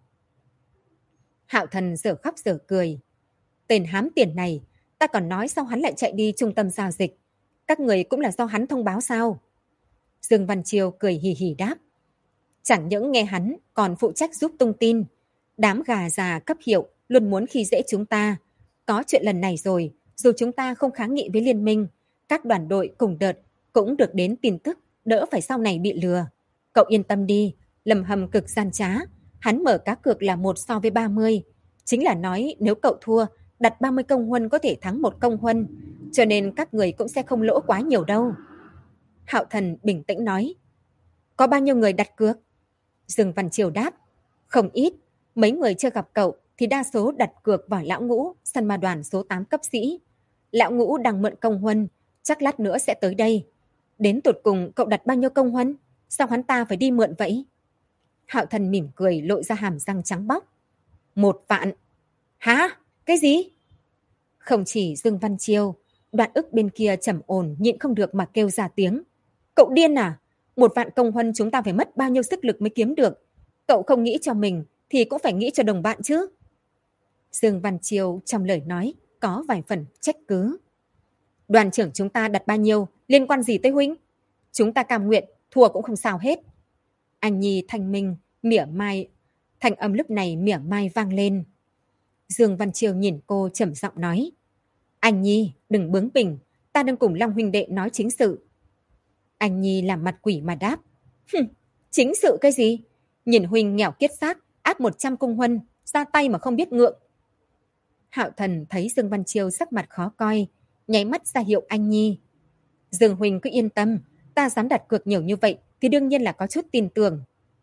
Hạo Thần dở khóc dở cười. Tên hám tiền này, ta còn nói sao hắn lại chạy đi trung tâm giao dịch. Các người cũng là do hắn thông báo sao? Dương Văn Chiêu cười hì hì đáp. Chẳng những nghe hắn còn phụ trách giúp tung tin. Đám gà già cấp hiệu luôn muốn khi dễ chúng ta. Có chuyện lần này rồi, dù chúng ta không kháng nghị với liên minh, các đoàn đội cùng đợt cũng được đến tin tức, đỡ phải sau này bị lừa. Cậu yên tâm đi, Lâm Hâm cực gian trá. Hắn mở cá cược là 1 so với 30. Chính là nói nếu cậu thua, đặt 30 công huân có thể thắng 1 công huân. Cho nên các người cũng sẽ không lỗ quá nhiều đâu. Hạo Thần bình tĩnh nói. Có bao nhiêu người đặt cược? Dương Văn Chiêu đáp. Không ít. Mấy người chưa gặp cậu thì đa số đặt cược vào lão Ngũ, săn ma đoàn số 8 cấp sĩ. Lão Ngũ đang mượn công huân, chắc lát nữa sẽ tới đây. Đến tột cùng cậu đặt bao nhiêu công huân? Sao hắn ta phải đi mượn vậy? Hạo Thần mỉm cười lộ ra hàm răng trắng bóc. 1 vạn. Hả? Cái gì? Không chỉ Dương Văn Chiêu, Đoạn Ức bên kia trầm ổn nhịn không được mà kêu ra tiếng. Cậu điên à? 1 vạn công huân chúng ta phải mất bao nhiêu sức lực mới kiếm được? Cậu không nghĩ cho mình thì cũng phải nghĩ cho đồng bạn chứ. Dương Văn Chiêu trong lời nói có vài phần trách cứ. Đoàn trưởng chúng ta đặt bao nhiêu liên quan gì tới huynh? Chúng ta cam nguyện, thua cũng không sao hết. Anh Nhi thanh minh, mỉa mai. Thanh âm lúc này mỉa mai vang lên. Dương Văn Chiêu nhìn cô trầm giọng nói. Anh Nhi, đừng bướng bỉnh, ta đang cùng Long huynh đệ nói chính sự. Anh Nhi làm mặt quỷ mà đáp. Chính sự cái gì? Nhìn huynh nghèo kiết xác, áp 100 công huân, ra tay mà không biết ngượng. Hạo Thần thấy Dương Văn Chiêu sắc mặt khó coi, nháy mắt ra hiệu anh Nhi. Dương huynh cứ yên tâm, ta dám đặt cược nhiều như vậy thì đương nhiên là có chút tin tưởng.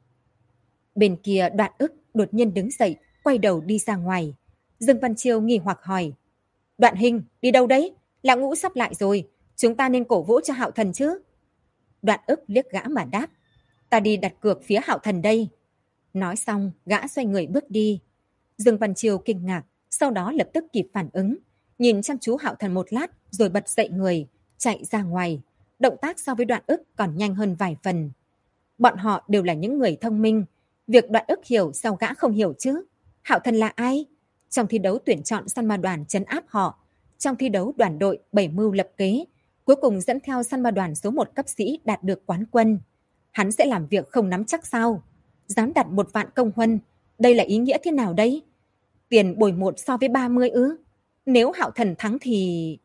Bên kia Đoạn Ức đột nhiên đứng dậy, quay đầu đi ra ngoài. Dương Văn Chiêu nghi hoặc hỏi. Đoạn huynh, đi đâu đấy? Lão Ngũ sắp lại rồi, chúng ta nên cổ vũ cho Hạo Thần chứ? Đoạn Ức liếc gã mà đáp. Ta đi đặt cược phía Hạo Thần đây. Nói xong, gã xoay người bước đi. Dương Văn Chiêu kinh ngạc, sau đó lập tức kịp phản ứng. Nhìn chăm chú Hạo Thần một lát, rồi bật dậy người, chạy ra ngoài. Động tác so với Đoạn Ức còn nhanh hơn vài phần. Bọn họ đều là những người thông minh. Việc Đoạn Ức hiểu sao gã không hiểu chứ? Hạo Thần là ai? Trong thi đấu tuyển chọn săn ma đoàn trấn áp họ, Trong thi đấu đoàn đội bảy mưu lập kế, cuối cùng dẫn theo săn ma đoàn số 1 cấp sĩ đạt được quán quân. Hắn sẽ làm việc không nắm chắc sao? Dám đặt 1 vạn công huân, đây là ý nghĩa thế nào đây? Tiền bồi 1 so với 30 ư? Nếu Hạo Thần thắng thì...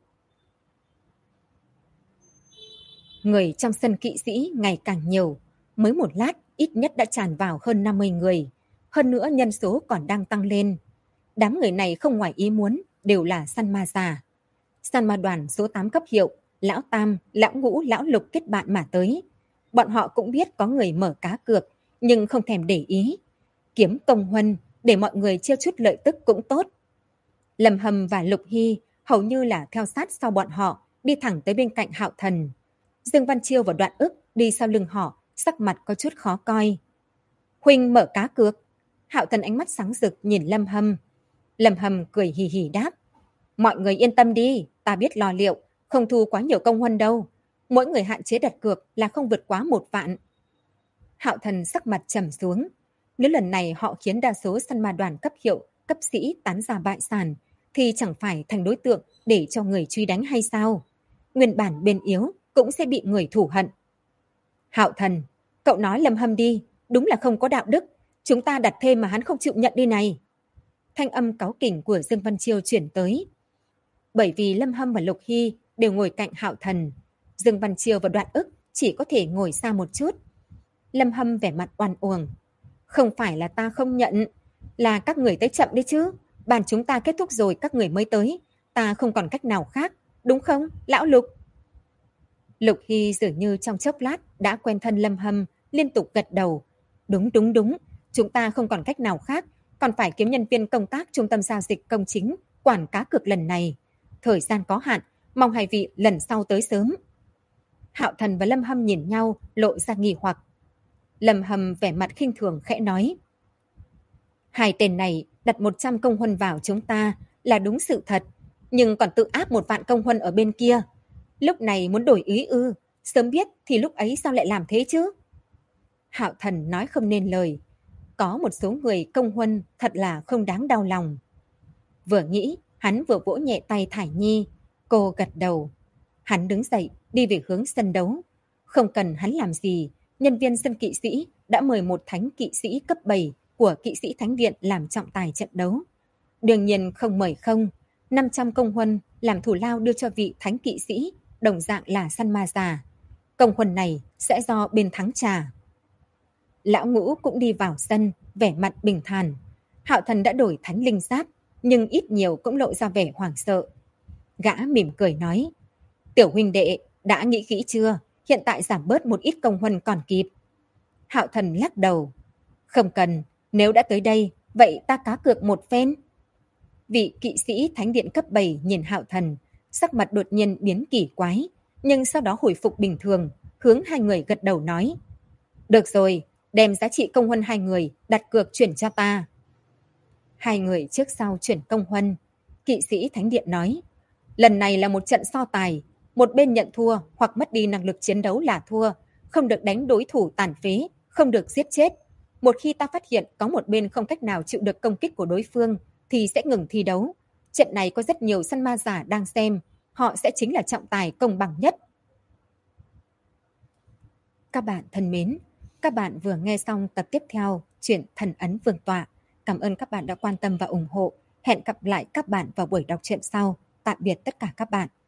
Người trong sân kỵ sĩ ngày càng nhiều. Mới một lát, ít nhất đã tràn vào hơn 50 người. Hơn nữa nhân số còn đang tăng lên. Đám người này không ngoài ý muốn, đều là săn ma già. Săn ma đoàn số 8 cấp hiệu, lão Tam, lão Ngũ, lão Lục kết bạn mà tới. Bọn họ cũng biết có người mở cá cược, nhưng không thèm để ý. Kiếm công huân, để mọi người chia chút lợi tức cũng tốt. Lâm Hâm và Lục Hy hầu như là theo sát sau bọn họ, đi thẳng tới bên cạnh Hạo Thần. Dương Văn Chiêu và Đoạn Ức đi sau lưng họ, sắc mặt có chút khó coi. Huynh mở cá cược. Hạo Thần ánh mắt sáng rực nhìn Lâm Hâm. Lâm Hâm cười hì hì đáp. Mọi người yên tâm đi, ta biết lo liệu, không thu quá nhiều công huân đâu. Mỗi người hạn chế đặt cược là không vượt quá 1 vạn. Hạo Thần sắc mặt trầm xuống. Nếu lần này họ khiến đa số săn ma đoàn cấp hiệu, cấp sĩ tán ra bại sản, thì chẳng phải thành đối tượng để cho người truy đánh hay sao? Nguyên bản bên yếu cũng sẽ bị người thù hận. Hạo Thần, cậu nói Lâm Hâm đi, đúng là không có đạo đức. Chúng ta đặt thêm mà hắn không chịu nhận đi này. Thanh âm cáu kỉnh của Dương Văn Chiêu chuyển tới. Bởi vì Lâm Hâm và Lục Hy đều ngồi cạnh Hạo Thần, Dương Văn Chiêu và Đoạn Ức chỉ có thể ngồi xa một chút. Lâm Hâm vẻ mặt oan uổng. Không phải là ta không nhận, là các người tới chậm đi chứ. Bàn chúng ta kết thúc rồi các người mới tới. Ta không còn cách nào khác, đúng không, lão Lục? Lục Hy dường như trong chốc lát đã quen thân Lâm Hâm, liên tục gật đầu. Đúng, đúng, đúng, chúng ta không còn cách nào khác, còn phải kiếm nhân viên công tác trung tâm giao dịch công chính, quản cá cược lần này. Thời gian có hạn, mong hai vị lần sau tới sớm. Hạo Thần và Lâm Hâm nhìn nhau, lộ ra nghi hoặc. Lâm Hâm vẻ mặt khinh thường khẽ nói. Hai tên này đặt 100 công huân vào chúng ta là đúng sự thật, nhưng còn tự áp 1 vạn công huân ở bên kia. Lúc này muốn đổi ý ư, sớm biết thì lúc ấy sao lại làm thế chứ? Hạo Thần nói không nên lời. Có một số người công huân thật là không đáng đau lòng. Vừa nghĩ, hắn vừa vỗ nhẹ tay Thải Nhi. Cô gật đầu. Hắn đứng dậy, đi về hướng sân đấu. Không cần hắn làm gì, nhân viên sân kỵ sĩ đã mời một thánh kỵ sĩ cấp 7 của kỵ sĩ thánh viện làm trọng tài trận đấu. Đương nhiên không mời không, 500 công huân làm thù lao đưa cho vị thánh kỵ sĩ, đồng dạng là săn ma già. Công huân này sẽ do bên thắng trả. Lão Ngũ cũng đi vào sân, vẻ mặt bình thản. Hạo Thần đã đổi thánh linh giáp, nhưng ít nhiều cũng lộ ra vẻ hoảng sợ. Gã mỉm cười nói, tiểu huynh đệ, đã nghĩ kỹ chưa? Hiện tại giảm bớt một ít công huân còn kịp. Hạo Thần lắc đầu, không cần, nếu đã tới đây, vậy ta cá cược một phen. Vị kỵ sĩ thánh điện cấp 7 nhìn Hạo Thần, sắc mặt đột nhiên biến kỳ quái, nhưng sau đó hồi phục bình thường, hướng hai người gật đầu nói. Được rồi, đem giá trị công huân hai người đặt cược chuyển cho ta. Hai người trước sau chuyển công huân. Kỵ sĩ thánh điện nói, lần này là một trận so tài, một bên nhận thua hoặc mất đi năng lực chiến đấu là thua, không được đánh đối thủ tàn phế, không được giết chết. Một khi ta phát hiện có một bên không cách nào chịu được công kích của đối phương thì sẽ ngừng thi đấu. Trận này có rất nhiều săn ma giả đang xem, họ sẽ chính là trọng tài công bằng nhất. Các bạn thân mến, các bạn vừa nghe xong tập tiếp theo truyện Thần Ấn Vương Tọa. Cảm ơn các bạn đã quan tâm và ủng hộ. Hẹn gặp lại các bạn vào buổi đọc truyện sau. Tạm biệt tất cả các bạn.